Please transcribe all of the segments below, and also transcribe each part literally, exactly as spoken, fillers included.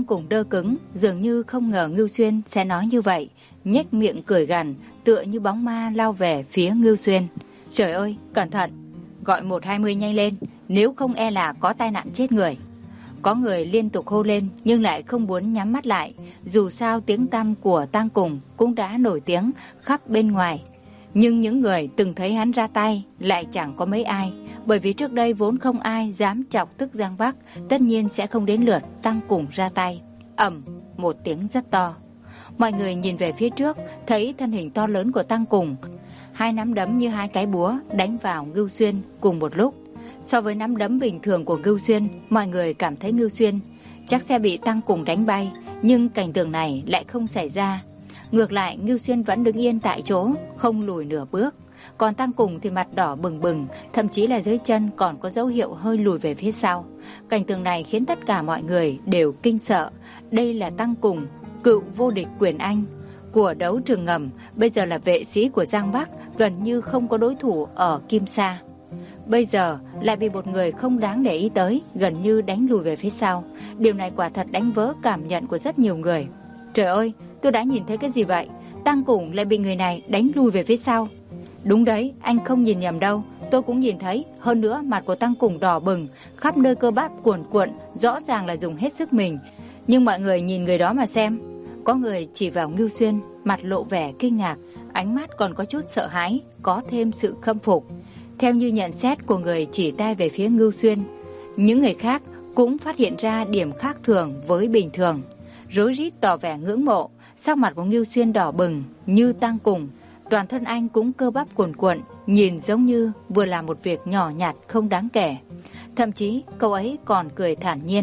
Cùng đơ cứng, dường như không ngờ Ngưu Xuyên sẽ nói như vậy, nhếch miệng cười gằn, tựa như bóng ma lao về phía Ngưu Xuyên. Trời ơi, cẩn thận, gọi một hai mươi nhanh lên, nếu không e là có tai nạn chết người. Có người liên tục hô lên nhưng lại không muốn nhắm mắt lại, dù sao tiếng tăm của Tang Cùng cũng đã nổi tiếng khắp bên ngoài. Nhưng những người từng thấy hắn ra tay lại chẳng có mấy ai, bởi vì trước đây vốn không ai dám chọc tức Giang Bắc, tất nhiên sẽ không đến lượt Tang Cùng ra tay. Ầm, một tiếng rất to. Mọi người nhìn về phía trước, thấy thân hình to lớn của Tang Cùng, hai nắm đấm như hai cái búa đánh vào Ngưu Xuyên cùng một lúc. So với nắm đấm bình thường của Ngưu Xuyên, mọi người cảm thấy Ngưu Xuyên chắc sẽ bị Tang Cùng đánh bay, nhưng cảnh tượng này lại không xảy ra. Ngược lại, Ngưu Xuyên vẫn đứng yên tại chỗ, không lùi nửa bước. Còn Tang Cùng thì mặt đỏ bừng bừng, thậm chí là dưới chân còn có dấu hiệu hơi lùi về phía sau. Cảnh tượng này khiến tất cả mọi người đều kinh sợ. Đây là Tang Cùng, cựu vô địch quyền Anh của đấu trường ngầm, bây giờ là vệ sĩ của Giang Bắc, gần như không có đối thủ ở Kim Sa. Bây giờ lại bị một người không đáng để ý tới gần như đánh lùi về phía sau. Điều này quả thật đánh vỡ cảm nhận của rất nhiều người. Trời ơi, tôi đã nhìn thấy cái gì vậy? Tang Cùng lại bị người này đánh lùi về phía sau. Đúng đấy, anh không nhìn nhầm đâu, tôi cũng nhìn thấy. Hơn nữa mặt của Tang Cùng đỏ bừng, khắp nơi cơ bắp cuồn cuộn, rõ ràng là dùng hết sức mình. Nhưng mọi người nhìn người đó mà xem. Có người chỉ vào Ngưu Xuyên, mặt lộ vẻ kinh ngạc, ánh mắt còn có chút sợ hãi, có thêm sự khâm phục. Theo như nhận xét của người chỉ tay về phía Ngưu Xuyên, những người khác cũng phát hiện ra điểm khác thường với bình thường, rối rít tỏ vẻ ngưỡng mộ. Sắc mặt của Ngưu Xuyên đỏ bừng như Tang Cùng, toàn thân anh cũng cơ bắp cuồn cuộn, nhìn giống như vừa làm một việc nhỏ nhặt không đáng kể. Thậm chí cậu ấy còn cười thản nhiên.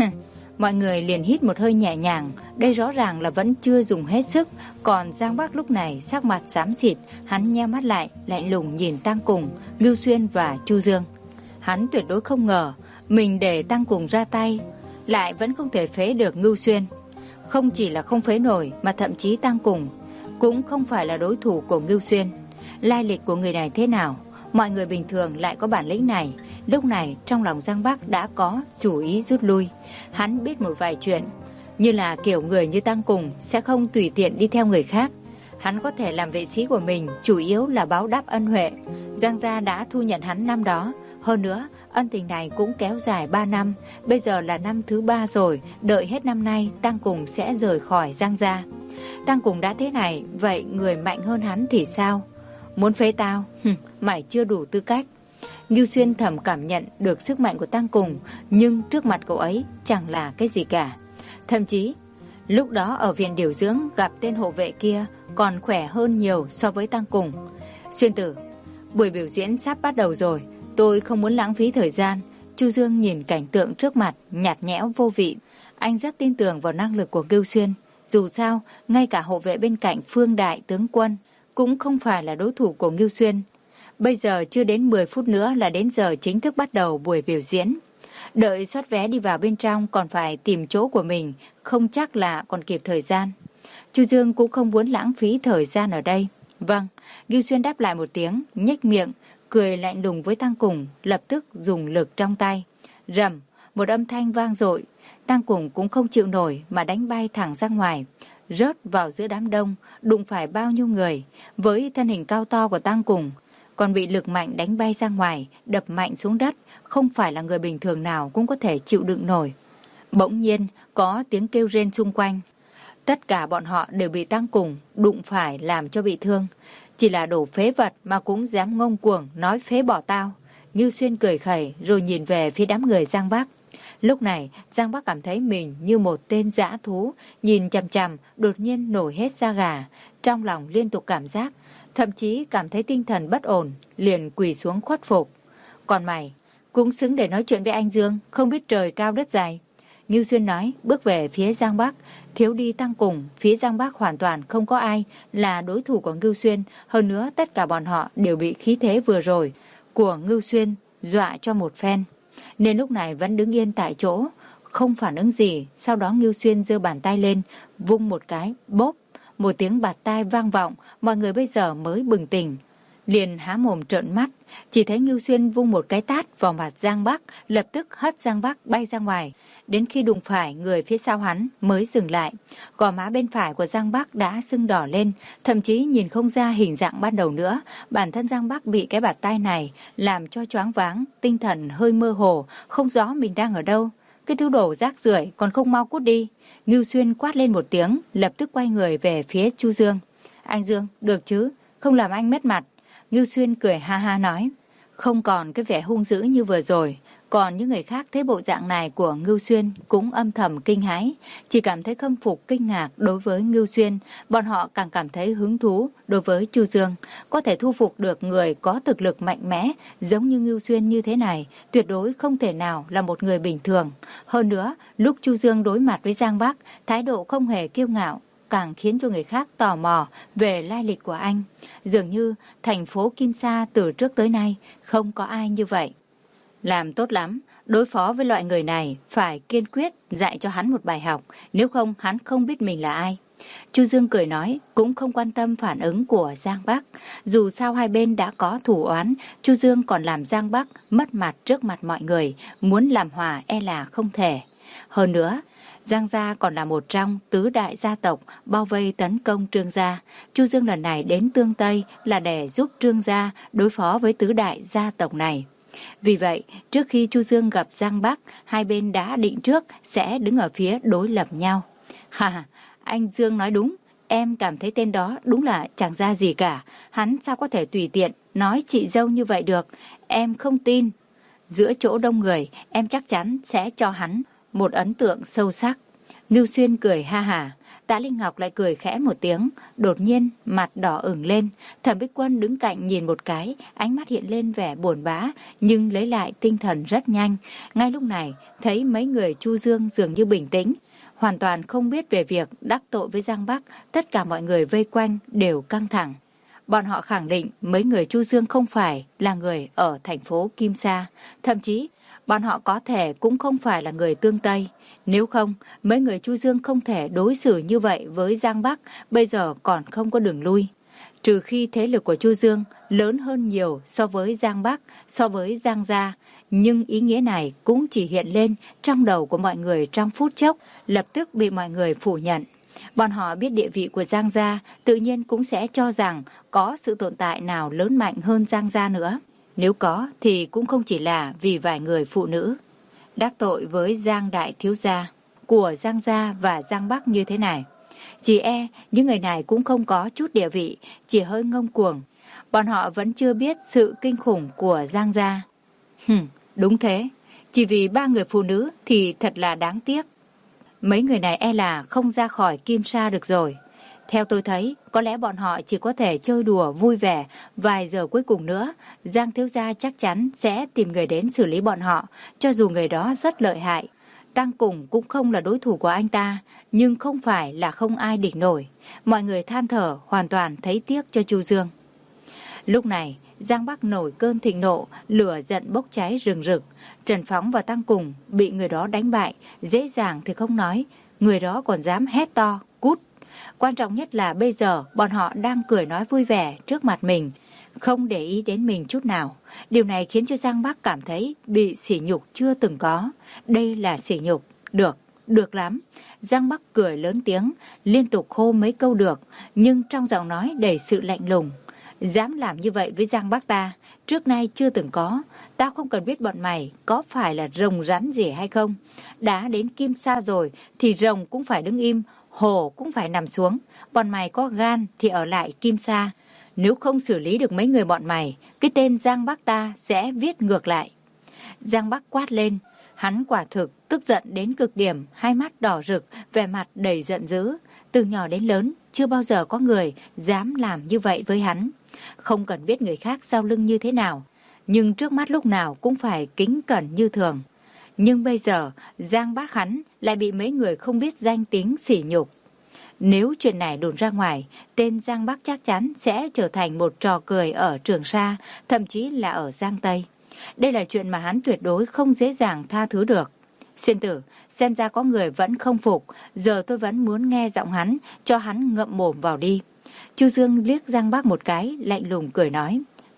Mọi người liền hít một hơi nhẹ nhàng, đây rõ ràng là vẫn chưa dùng hết sức. Còn Giang Bắc lúc này sắc mặt xám xịt, hắn nheo mắt lại, lạnh lùng nhìn Tang Cùng, Ngưu Xuyên và Chu Dương. Hắn tuyệt đối không ngờ mình để Tang Cùng ra tay lại vẫn không thể phế được Ngưu Xuyên. Không chỉ là không phế nổi mà thậm chí Tang Cùng cũng không phải là đối thủ của Ngưu Xuyên. Lai lịch của người này thế nào, mọi người bình thường lại có bản lĩnh này. Lúc này trong lòng Giang Bắc đã có chủ ý rút lui. Hắn biết một vài chuyện, như là kiểu người như Tang Cùng sẽ không tùy tiện đi theo người khác. Hắn có thể làm vệ sĩ của mình chủ yếu là báo đáp ân huệ. Giang gia đã thu nhận hắn năm đó. Hơn nữa, ân tình này cũng kéo dài ba năm. Bây giờ là năm thứ ba rồi, đợi hết năm nay Tang Cùng sẽ rời khỏi Giang gia. Tang Cùng đã thế này, vậy người mạnh hơn hắn thì sao? Muốn phế tao? Mày chưa đủ tư cách. Ngưu Xuyên thầm cảm nhận được sức mạnh của Tang Cùng, nhưng trước mặt cậu ấy chẳng là cái gì cả. Thậm chí, lúc đó ở viện điều dưỡng gặp tên hộ vệ kia còn khỏe hơn nhiều so với Tang Cùng. Xuyên tử, buổi biểu diễn sắp bắt đầu rồi, tôi không muốn lãng phí thời gian. Chu Dương nhìn cảnh tượng trước mặt nhạt nhẽo vô vị. Anh rất tin tưởng vào năng lực của Ngưu Xuyên. Dù sao, ngay cả hộ vệ bên cạnh Phương Đại tướng quân cũng không phải là đối thủ của Ngưu Xuyên. Bây giờ chưa đến mười phút nữa là đến giờ chính thức bắt đầu buổi biểu diễn. Đợi soát vé đi vào bên trong còn phải tìm chỗ của mình, không chắc là còn kịp thời gian. Chu Dương cũng không muốn lãng phí thời gian ở đây. Vâng, Ngưu Xuyên đáp lại một tiếng, nhếch miệng, cười lạnh lùng với Tang Cùng, lập tức dùng lực trong tay. Rầm, một âm thanh vang dội, Tang Cùng cũng không chịu nổi mà đánh bay thẳng ra ngoài, rớt vào giữa đám đông, đụng phải bao nhiêu người. Với thân hình cao to của Tang Cùng, còn bị lực mạnh đánh bay ra ngoài, đập mạnh xuống đất, không phải là người bình thường nào cũng có thể chịu đựng nổi. Bỗng nhiên có tiếng kêu rên xung quanh. Tất cả bọn họ đều bị Tang Cùng đụng phải làm cho bị thương. Chỉ là đồ phế vật mà cũng dám ngông cuồng nói phế bỏ tao. Ngưu Xuyên cười khẩy rồi nhìn về phía đám người Giang Bắc. Lúc này Giang Bắc cảm thấy mình như một tên dã thú, nhìn chằm chằm đột nhiên nổi hết da gà, trong lòng liên tục cảm giác, thậm chí cảm thấy tinh thần bất ổn, liền quỳ xuống khuất phục. Còn mày cũng xứng để nói chuyện với anh Dương, không biết trời cao đất dài. Ngưu Xuyên nói, bước về phía Giang Bắc. Thiếu đi Tang Cùng, phía Giang Bắc hoàn toàn không có ai là đối thủ của Ngưu Xuyên. Hơn nữa tất cả bọn họ đều bị khí thế vừa rồi của Ngưu Xuyên dọa cho một phen, nên lúc này vẫn đứng yên tại chỗ, không phản ứng gì. Sau đó Ngưu Xuyên giơ bàn tay lên, vung một cái, bốp, một tiếng bạt tai vang vọng. Mọi người bây giờ mới bừng tỉnh. liền há mồm trợn mắt, chỉ thấy Ngưu Xuyên vung một cái tát vào mặt Giang Bắc, lập tức hất Giang Bắc bay ra ngoài. Đến khi đụng phải người phía sau hắn mới dừng lại. Gò má bên phải của Giang Bắc đã sưng đỏ lên, thậm chí nhìn không ra hình dạng ban đầu nữa. Bản thân Giang Bắc bị cái bạt tai này làm cho choáng váng, tinh thần hơi mơ hồ, không rõ mình đang ở đâu. Cái thứ đồ rác rưởi còn không mau cút đi. Ngưu Xuyên quát lên một tiếng, lập tức quay người về phía Chu Dương. Anh Dương, được chứ, không làm anh mất mặt. Ngưu Xuyên cười ha ha nói, không còn cái vẻ hung dữ như vừa rồi. Còn những người khác thấy bộ dạng này của Ngưu Xuyên cũng âm thầm kinh hãi, chỉ cảm thấy khâm phục kinh ngạc đối với Ngưu Xuyên, bọn họ càng cảm thấy hứng thú đối với Chu Dương. Có thể thu phục được người có thực lực mạnh mẽ giống như Ngưu Xuyên như thế này, tuyệt đối không thể nào là một người bình thường. Hơn nữa, lúc Chu Dương đối mặt với Giang Bắc, thái độ không hề kiêu ngạo, càng khiến cho người khác tò mò về lai lịch của anh. Dường như thành phố Kim Sa từ trước tới nay không có ai như vậy. Làm tốt lắm, đối phó với loại người này phải kiên quyết dạy cho hắn một bài học, nếu không hắn không biết mình là ai. Chu Dương cười nói, cũng không quan tâm phản ứng của Giang Bắc. Dù sao hai bên đã có thù oán, Chu Dương còn làm Giang Bắc mất mặt trước mặt mọi người, muốn làm hòa e là không thể. Hơn nữa, Giang gia còn là một trong tứ đại gia tộc bao vây tấn công Trương gia. Chu Dương lần này đến Tương Tây là để giúp Trương gia đối phó với tứ đại gia tộc này. Vì vậy, trước khi Chu Dương gặp Giang Bắc, hai bên đã định trước sẽ đứng ở phía đối lập nhau. Ha, anh Dương nói đúng, em cảm thấy tên đó đúng là chẳng ra gì cả. Hắn sao có thể tùy tiện nói chị dâu như vậy được, em không tin. Giữa chỗ đông người, em chắc chắn sẽ cho hắn một ấn tượng sâu sắc. Ngưu Xuyên cười ha hả. Tạ Linh Ngọc lại cười khẽ một tiếng, đột nhiên mặt đỏ ửng lên. Thẩm Bích Quân đứng cạnh nhìn một cái, ánh mắt hiện lên vẻ buồn bã, nhưng lấy lại tinh thần rất nhanh. Ngay lúc này, thấy mấy người Chu Dương dường như bình tĩnh, hoàn toàn không biết về việc đắc tội với Giang Bắc. Tất cả mọi người vây quanh đều căng thẳng. Bọn họ khẳng định mấy người Chu Dương không phải là người ở thành phố Kim Sa, thậm chí bọn họ có thể cũng không phải là người Tương Tây. Nếu không, mấy người Chu Dương không thể đối xử như vậy với Giang Bắc, bây giờ còn không có đường lui. Trừ khi thế lực của Chu Dương lớn hơn nhiều so với Giang Bắc, so với Giang gia, nhưng ý nghĩa này cũng chỉ hiện lên trong đầu của mọi người trong phút chốc, lập tức bị mọi người phủ nhận. Bọn họ biết địa vị của Giang gia, tự nhiên cũng sẽ cho rằng có sự tồn tại nào lớn mạnh hơn Giang gia nữa. Nếu có thì cũng không chỉ là vì vài người phụ nữ. Đắc tội với Giang đại thiếu gia của Giang gia và Giang Bắc như thế này, chỉ e những người này cũng không có chút địa vị, chỉ hơi ngông cuồng. Bọn họ vẫn chưa biết sự kinh khủng của Giang gia. Hừm, đúng thế, chỉ vì ba người phụ nữ thì thật là đáng tiếc. Mấy người này e là không ra khỏi Kim Sa được rồi. Theo tôi thấy, có lẽ bọn họ chỉ có thể chơi đùa vui vẻ vài giờ cuối cùng nữa. Giang thiếu gia chắc chắn sẽ tìm người đến xử lý bọn họ, cho dù người đó rất lợi hại. Tăng Cùng cũng không là đối thủ của anh ta, nhưng không phải là không ai địch nổi. Mọi người than thở, hoàn toàn thấy tiếc cho Chu Dương. Lúc này, Giang Bắc nổi cơn thịnh nộ, lửa giận bốc cháy rừng rực. Trần Phóng và Tăng Cùng bị người đó đánh bại, dễ dàng thì không nói, người đó còn dám hét to, cút. Quan trọng nhất là bây giờ bọn họ đang cười nói vui vẻ trước mặt mình, không để ý đến mình chút nào. Điều này khiến cho Giang Bắc cảm thấy bị sỉ nhục chưa từng có. Đây là sỉ nhục. Được, được lắm. Giang Bắc cười lớn tiếng, liên tục hô mấy câu được, nhưng trong giọng nói đầy sự lạnh lùng. Dám làm như vậy với Giang Bắc ta, trước nay chưa từng có. Tao không cần biết bọn mày có phải là rồng rắn gì hay không. Đã đến Kim Sa rồi thì rồng cũng phải đứng im, hổ cũng phải nằm xuống. Bọn mày có gan thì ở lại Kim Sa. Nếu không xử lý được mấy người bọn mày, cái tên Giang Bắc ta sẽ viết ngược lại. Giang Bắc quát lên. Hắn quả thực tức giận đến cực điểm, hai mắt đỏ rực, vẻ mặt đầy giận dữ. Từ nhỏ đến lớn, chưa bao giờ có người dám làm như vậy với hắn. Không cần biết người khác sau lưng như thế nào, nhưng trước mắt lúc nào cũng phải kính cẩn như thường. Nhưng bây giờ, Giang Bắc hắn lại bị mấy người không biết danh tính sỉ nhục. Nếu chuyện này đồn ra ngoài, tên Giang Bắc chắc chắn sẽ trở thành một trò cười ở Trường Sa, thậm chí là ở Giang Tây. Đây là chuyện mà hắn tuyệt đối không dễ dàng tha thứ được. Xuyên Tử, xem ra có người vẫn không phục, giờ tôi vẫn muốn nghe giọng hắn, cho hắn ngậm mồm vào đi. Chu Dương liếc Giang Bắc một cái, lạnh lùng cười nói,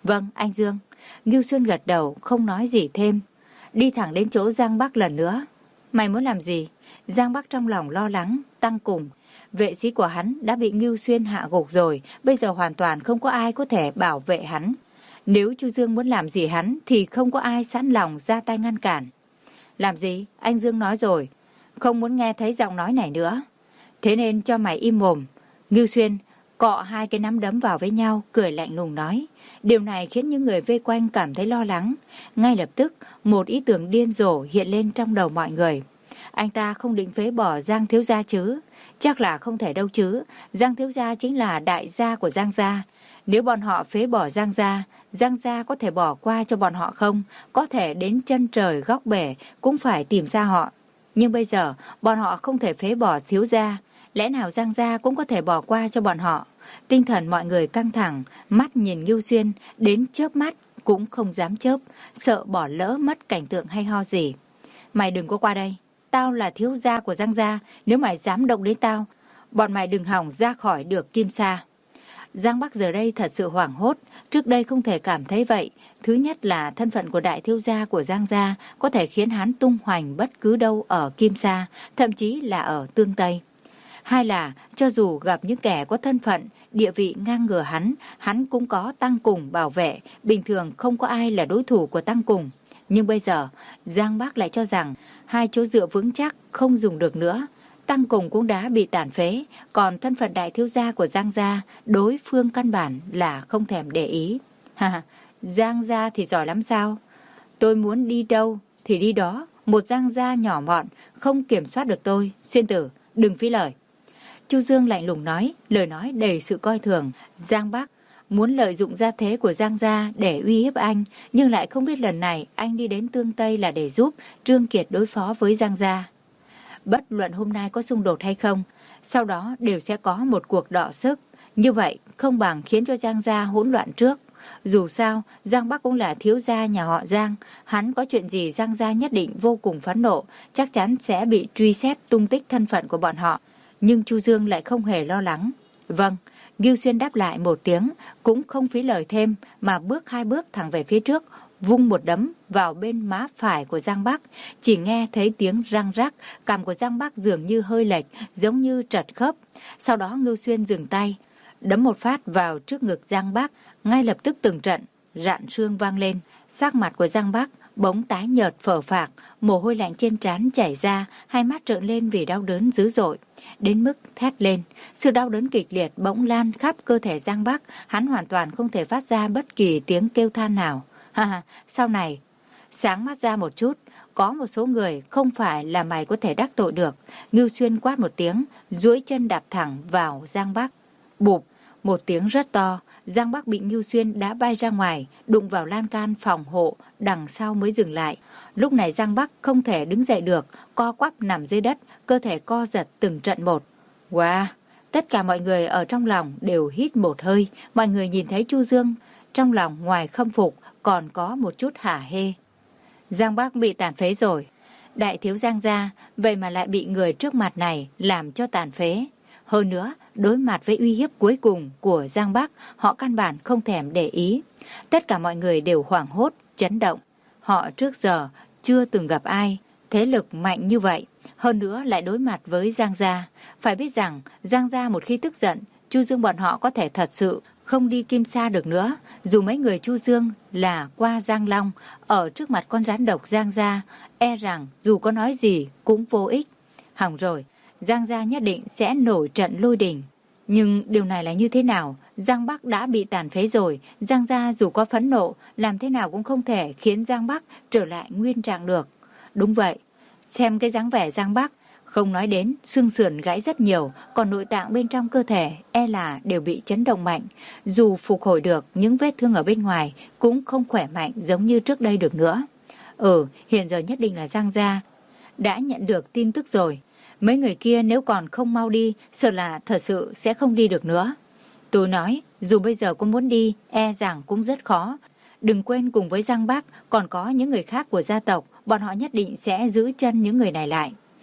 Vâng, anh Dương. Ngưu Xuyên gật đầu, không nói gì thêm. Đi thẳng đến chỗ Giang Bắc lần nữa. Mày muốn làm gì? Giang Bắc trong lòng lo lắng, Tăng Cùng. Vệ sĩ của hắn đã bị Ngưu Xuyên hạ gục rồi, bây giờ hoàn toàn không có ai có thể bảo vệ hắn. Nếu Chu Dương muốn làm gì hắn thì không có ai sẵn lòng ra tay ngăn cản. Làm gì? Anh Dương nói rồi, không muốn nghe thấy giọng nói này nữa. Thế nên cho mày im mồm. Ngưu Xuyên cọ hai cái nắm đấm vào với nhau, cười lạnh lùng nói. Điều này khiến những người vây quanh cảm thấy lo lắng. Ngay lập tức, một ý tưởng điên rồ hiện lên trong đầu mọi người. Anh ta không định phế bỏ Giang thiếu gia chứ? Chắc là không thể đâu chứ. Giang thiếu gia chính là đại gia của Giang gia. Nếu bọn họ phế bỏ Giang gia, Giang gia có thể bỏ qua cho bọn họ không? Có thể đến chân trời góc bể cũng phải tìm ra họ. Nhưng bây giờ, bọn họ không thể phế bỏ thiếu gia. Lẽ nào Giang gia cũng có thể bỏ qua cho bọn họ? Tinh thần mọi người căng thẳng, mắt nhìn Ngưu Xuyên, đến chớp mắt cũng không dám chớp, sợ bỏ lỡ mất cảnh tượng hay ho gì. Mày đừng có qua đây, tao là thiếu gia của Giang gia, nếu mày dám động đến tao, bọn mày đừng hỏng ra khỏi được Kim Sa. Giang Bắc giờ đây thật sự hoảng hốt, trước đây không thể cảm thấy vậy. Thứ nhất là thân phận của đại thiếu gia của Giang gia có thể khiến hắn tung hoành bất cứ đâu ở Kim Sa, thậm chí là ở Tương Tây. Hai là cho dù gặp những kẻ có thân phận, địa vị ngang ngửa hắn, hắn cũng có Tăng Cùng bảo vệ, bình thường không có ai là đối thủ của Tăng Cùng. Nhưng bây giờ, Giang Bắc lại cho rằng hai chỗ dựa vững chắc không dùng được nữa. Tăng Cùng cũng đã bị tàn phế, còn thân phận đại thiếu gia của Giang gia, đối phương căn bản là không thèm để ý. Ha, Giang gia thì giỏi lắm sao? Tôi muốn đi đâu thì đi đó, một Giang gia nhỏ mọn, không kiểm soát được tôi. Xuyên Tử, đừng phí lời. Chu Dương lạnh lùng nói, lời nói đầy sự coi thường. Giang Bắc muốn lợi dụng gia thế của Giang gia để uy hiếp anh, nhưng lại không biết lần này anh đi đến Tương Tây là để giúp Trương Kiệt đối phó với Giang gia. Bất luận hôm nay có xung đột hay không, sau đó đều sẽ có một cuộc đọ sức. Như vậy không bằng khiến cho Giang gia hỗn loạn trước. Dù sao, Giang Bắc cũng là thiếu gia nhà họ Giang, hắn có chuyện gì Giang gia nhất định vô cùng phẫn nộ, chắc chắn sẽ bị truy xét tung tích thân phận của bọn họ. Nhưng Chu Dương lại không hề lo lắng. Vâng, Ngưu Xuyên đáp lại một tiếng, cũng không phí lời thêm mà bước hai bước thẳng về phía trước, vung một đấm vào bên má phải của Giang Bắc. Chỉ nghe thấy tiếng răng rắc, cằm của Giang Bắc dường như hơi lệch, giống như trật khớp. Sau đó Ngưu Xuyên dừng tay, đấm một phát vào trước ngực Giang Bắc, ngay lập tức từng trận rạn xương vang lên. Sắc mặt của Giang Bắc bỗng tái nhợt phờ phạc, mồ hôi lạnh trên trán chảy ra, hai mắt trợn lên vì đau đớn dữ dội, đến mức thét lên. Sự đau đớn kịch liệt bỗng lan khắp cơ thể Giang Bắc, hắn hoàn toàn không thể phát ra bất kỳ tiếng kêu than nào. Ha ha, sau này sáng mắt ra một chút, có một số người không phải là mày có thể đắc tội được. Ngưu Xuyên quát một tiếng, duỗi chân đạp thẳng vào Giang Bắc. Bụp, một tiếng rất to, Giang Bắc bị Ngưu Xuyên đá bay ra ngoài, đụng vào lan can phòng hộ, đằng sau mới dừng lại. Lúc này Giang Bắc không thể đứng dậy được, co quắp nằm dưới đất, cơ thể co giật từng trận một. Wow! Tất cả mọi người ở trong lòng đều hít một hơi, mọi người nhìn thấy Chu Dương, trong lòng ngoài khâm phục còn có một chút hả hê. Giang Bắc bị tàn phế rồi. Đại thiếu Giang gia, vậy mà lại bị người trước mặt này làm cho tàn phế. Hơn nữa, đối mặt với uy hiếp cuối cùng của Giang Bắc, họ căn bản không thèm để ý. Tất cả mọi người đều hoảng hốt, chấn động. Họ trước giờ chưa từng gặp ai thế lực mạnh như vậy, hơn nữa lại đối mặt với Giang gia. Phải biết rằng, Giang gia một khi tức giận, Chu Dương bọn họ có thể thật sự không đi Kim Sa được nữa. Dù mấy người Chu Dương là qua Giang Long, ở trước mặt con rắn độc Giang gia, e rằng dù có nói gì cũng vô ích. Hỏng rồi, Giang gia nhất định sẽ nổi trận lôi đình. Nhưng điều này là như thế nào? Giang Bắc đã bị tàn phế rồi, Giang gia dù có phẫn nộ, làm thế nào cũng không thể khiến Giang Bắc trở lại nguyên trạng được. Đúng vậy, xem cái dáng vẻ Giang Bắc, không nói đến xương sườn gãy rất nhiều, còn nội tạng bên trong cơ thể e là đều bị chấn động mạnh. Dù phục hồi được, những vết thương ở bên ngoài cũng không khỏe mạnh giống như trước đây được nữa. Ừ, hiện giờ nhất định là Giang gia đã nhận được tin tức rồi. Mấy người kia nếu còn không mau đi, sợ là thật sự sẽ không đi được nữa. Tôi nói, dù bây giờ có muốn đi, e rằng cũng rất khó. Đừng quên cùng với Giang Bắc, còn có những người khác của gia tộc, bọn họ nhất định sẽ giữ chân những người này lại.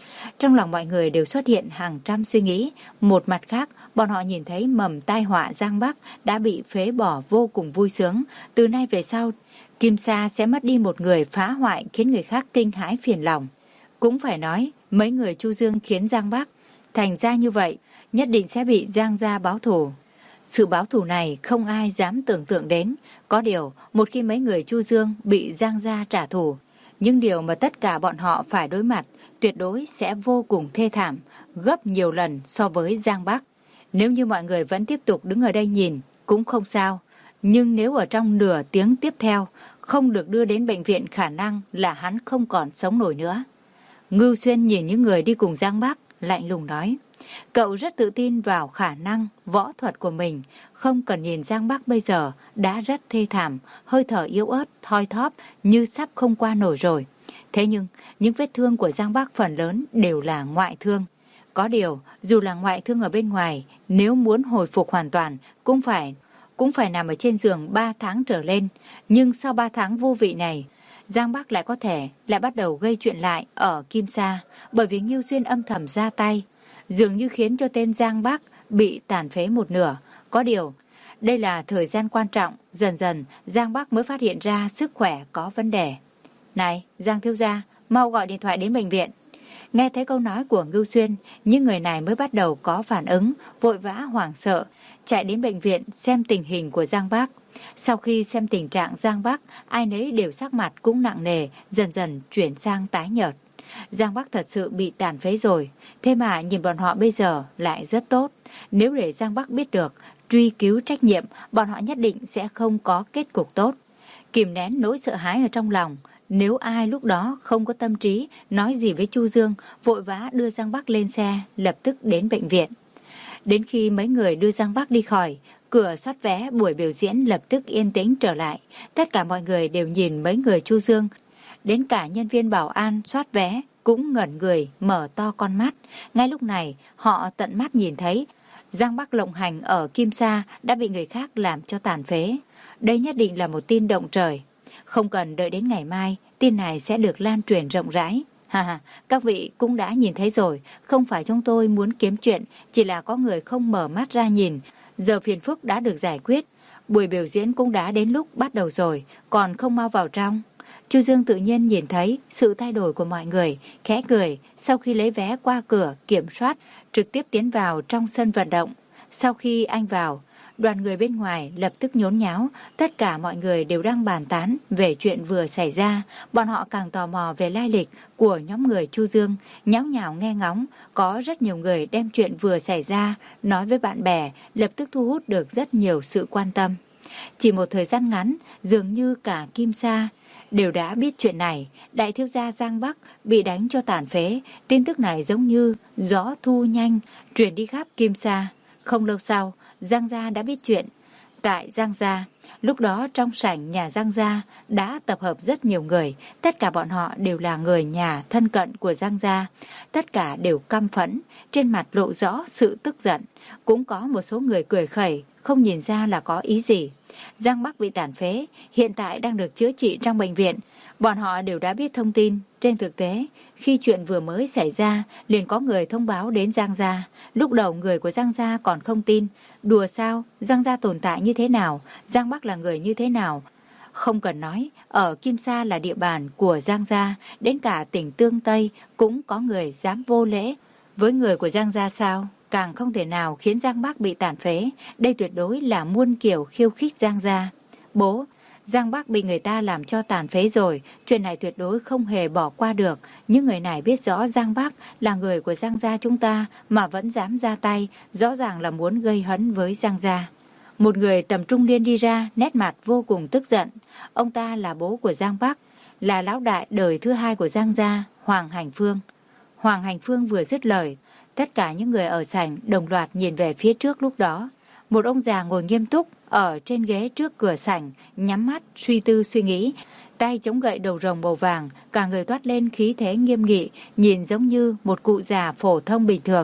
Trong lòng mọi người đều xuất hiện hàng trăm suy nghĩ. Một mặt khác, bọn họ nhìn thấy mầm tai họa Giang Bắc đã bị phế bỏ vô cùng vui sướng. Từ nay về sau, Kim Sa sẽ mất đi một người phá hoại khiến người khác kinh hãi phiền lòng. Cũng phải nói, mấy người Chu Dương khiến Giang Bắc thành ra như vậy, nhất định sẽ bị Giang gia báo thù. Sự báo thù này không ai dám tưởng tượng đến. Có điều, một khi mấy người Chu Dương bị Giang gia trả thù, những điều mà tất cả bọn họ phải đối mặt tuyệt đối sẽ vô cùng thê thảm, gấp nhiều lần so với Giang Bắc. Nếu như mọi người vẫn tiếp tục đứng ở đây nhìn, cũng không sao. Nhưng nếu ở trong nửa tiếng tiếp theo, không được đưa đến bệnh viện, khả năng là hắn không còn sống nổi nữa. Ngưu Xuyên nhìn những người đi cùng Giang Bắc, lạnh lùng nói. Cậu rất tự tin vào khả năng võ thuật của mình, không cần nhìn Giang Bắc bây giờ đã rất thê thảm, hơi thở yếu ớt, thoi thóp như sắp không qua nổi rồi. Thế nhưng, những vết thương của Giang Bắc phần lớn đều là ngoại thương. Có điều, dù là ngoại thương ở bên ngoài, nếu muốn hồi phục hoàn toàn, cũng phải cũng phải nằm ở trên giường ba tháng trở lên. Nhưng sau ba tháng vô vị này, Giang Bắc lại có thể lại bắt đầu gây chuyện lại ở Kim Sa, bởi vì Ngưu Xuyên âm thầm ra tay, dường như khiến cho tên Giang Bắc bị tàn phế một nửa. Có điều, đây là thời gian quan trọng, dần dần Giang Bắc mới phát hiện ra sức khỏe có vấn đề. Này, Giang thiếu gia, mau gọi điện thoại đến bệnh viện. Nghe thấy câu nói của Ngưu Xuyên, những người này mới bắt đầu có phản ứng, vội vã hoảng sợ, chạy đến bệnh viện xem tình hình của Giang Bắc. Sau khi xem tình trạng Giang Bắc, ai nấy đều sắc mặt cũng nặng nề, dần dần chuyển sang tái nhợt. Giang Bắc thật sự bị tàn phế rồi, thế mà nhìn bọn họ bây giờ lại rất tốt. Nếu để Giang Bắc biết được, truy cứu trách nhiệm, bọn họ nhất định sẽ không có kết cục tốt. Kìm nén nỗi sợ hãi ở trong lòng, nếu ai lúc đó không có tâm trí nói gì với Chu Dương, vội vã đưa Giang Bắc lên xe, lập tức đến bệnh viện. Đến khi mấy người đưa Giang Bắc đi khỏi, cửa soát vé buổi biểu diễn lập tức yên tĩnh trở lại. Tất cả mọi người đều nhìn mấy người Chu Dương. Đến cả nhân viên bảo an soát vé cũng ngẩn người, mở to con mắt. Ngay lúc này, họ tận mắt nhìn thấy Giang Bắc lộng hành ở Kim Sa đã bị người khác làm cho tàn phế. Đây nhất định là một tin động trời. Không cần đợi đến ngày mai, tin này sẽ được lan truyền rộng rãi. Ha ha, các vị cũng đã nhìn thấy rồi, không phải chúng tôi muốn kiếm chuyện, chỉ là có người không mở mắt ra nhìn. Giờ phiền phức đã được giải quyết, buổi biểu diễn cũng đã đến lúc bắt đầu rồi, còn không mau vào trong. Chu Dương tự nhiên nhìn thấy sự thay đổi của mọi người, khẽ cười, sau khi lấy vé qua cửa kiểm soát, trực tiếp tiến vào trong sân vận động. Sau khi anh vào, đoàn người bên ngoài lập tức nhốn nháo, tất cả mọi người đều đang bàn tán về chuyện vừa xảy ra. Bọn họ càng tò mò về lai lịch của nhóm người Chu Dương, nháo nhào nghe ngóng. Có rất nhiều người đem chuyện vừa xảy ra nói với bạn bè, lập tức thu hút được rất nhiều sự quan tâm. Chỉ một thời gian ngắn, dường như cả Kim Sa đều đã biết chuyện này. Đại thiếu gia Giang Bắc bị đánh cho tàn phế. Tin tức này giống như gió thu nhanh truyền đi khắp Kim Sa. Không lâu sau, Giang gia đã biết chuyện. Tại Giang gia, lúc đó trong sảnh nhà Giang gia đã tập hợp rất nhiều người. Tất cả bọn họ đều là người nhà thân cận của Giang gia. Tất cả đều căm phẫn, trên mặt lộ rõ sự tức giận. Cũng có một số người cười khẩy, không nhìn ra là có ý gì. Giang Bắc bị tàn phế, hiện tại đang được chữa trị trong bệnh viện. Bọn họ đều đã biết thông tin. Trên thực tế, khi chuyện vừa mới xảy ra, liền có người thông báo đến Giang gia. Lúc đầu người của Giang gia còn không tin. Đùa sao? Giang gia tồn tại như thế nào? Giang Bắc là người như thế nào? Không cần nói, ở Kim Sa là địa bàn của Giang gia, đến cả tỉnh Tương Tây cũng có người dám vô lễ với người của Giang gia sao? Càng không thể nào khiến Giang Bắc bị tàn phế. Đây tuyệt đối là muôn kiểu khiêu khích Giang gia. Bố, Giang Bắc bị người ta làm cho tàn phế rồi, chuyện này tuyệt đối không hề bỏ qua được. Những người này biết rõ Giang Bắc là người của Giang gia chúng ta mà vẫn dám ra tay, rõ ràng là muốn gây hấn với Giang gia. Một người tầm trung niên đi ra, nét mặt vô cùng tức giận. Ông ta là bố của Giang Bắc, là lão đại đời thứ hai của Giang gia, Hoàng Hành Phương. Hoàng Hành Phương vừa dứt lời, tất cả những người ở sảnh đồng loạt nhìn về phía trước. Lúc đó, một ông già ngồi nghiêm túc ở trên ghế trước cửa sảnh, nhắm mắt suy tư suy nghĩ, tay chống gậy đầu rồng màu vàng, cả người toát lên khí thế nghiêm nghị, nhìn giống như một cụ già phổ thông bình thường.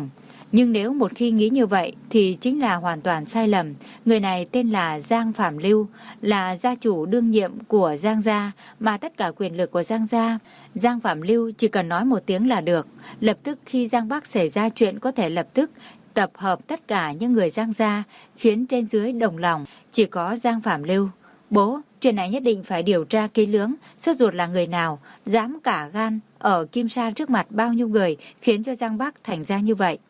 Nhưng nếu một khi nghĩ như vậy thì chính là hoàn toàn sai lầm. Người này tên là Giang Phạm Lưu, là gia chủ đương nhiệm của Giang gia, mà tất cả quyền lực của Giang gia, Giang Phạm Lưu chỉ cần nói một tiếng là được. Lập tức khi Giang Bắc xảy ra chuyện có thể lập tức tập hợp tất cả những người Giang gia, khiến trên dưới đồng lòng. Chỉ có Giang Phạm Lưu: bố, chuyện này nhất định phải điều tra kỹ lưỡng, sốt ruột là người nào, dám cả gan ở Kim Sa trước mặt bao nhiêu người, khiến cho Giang Bắc thành ra như vậy.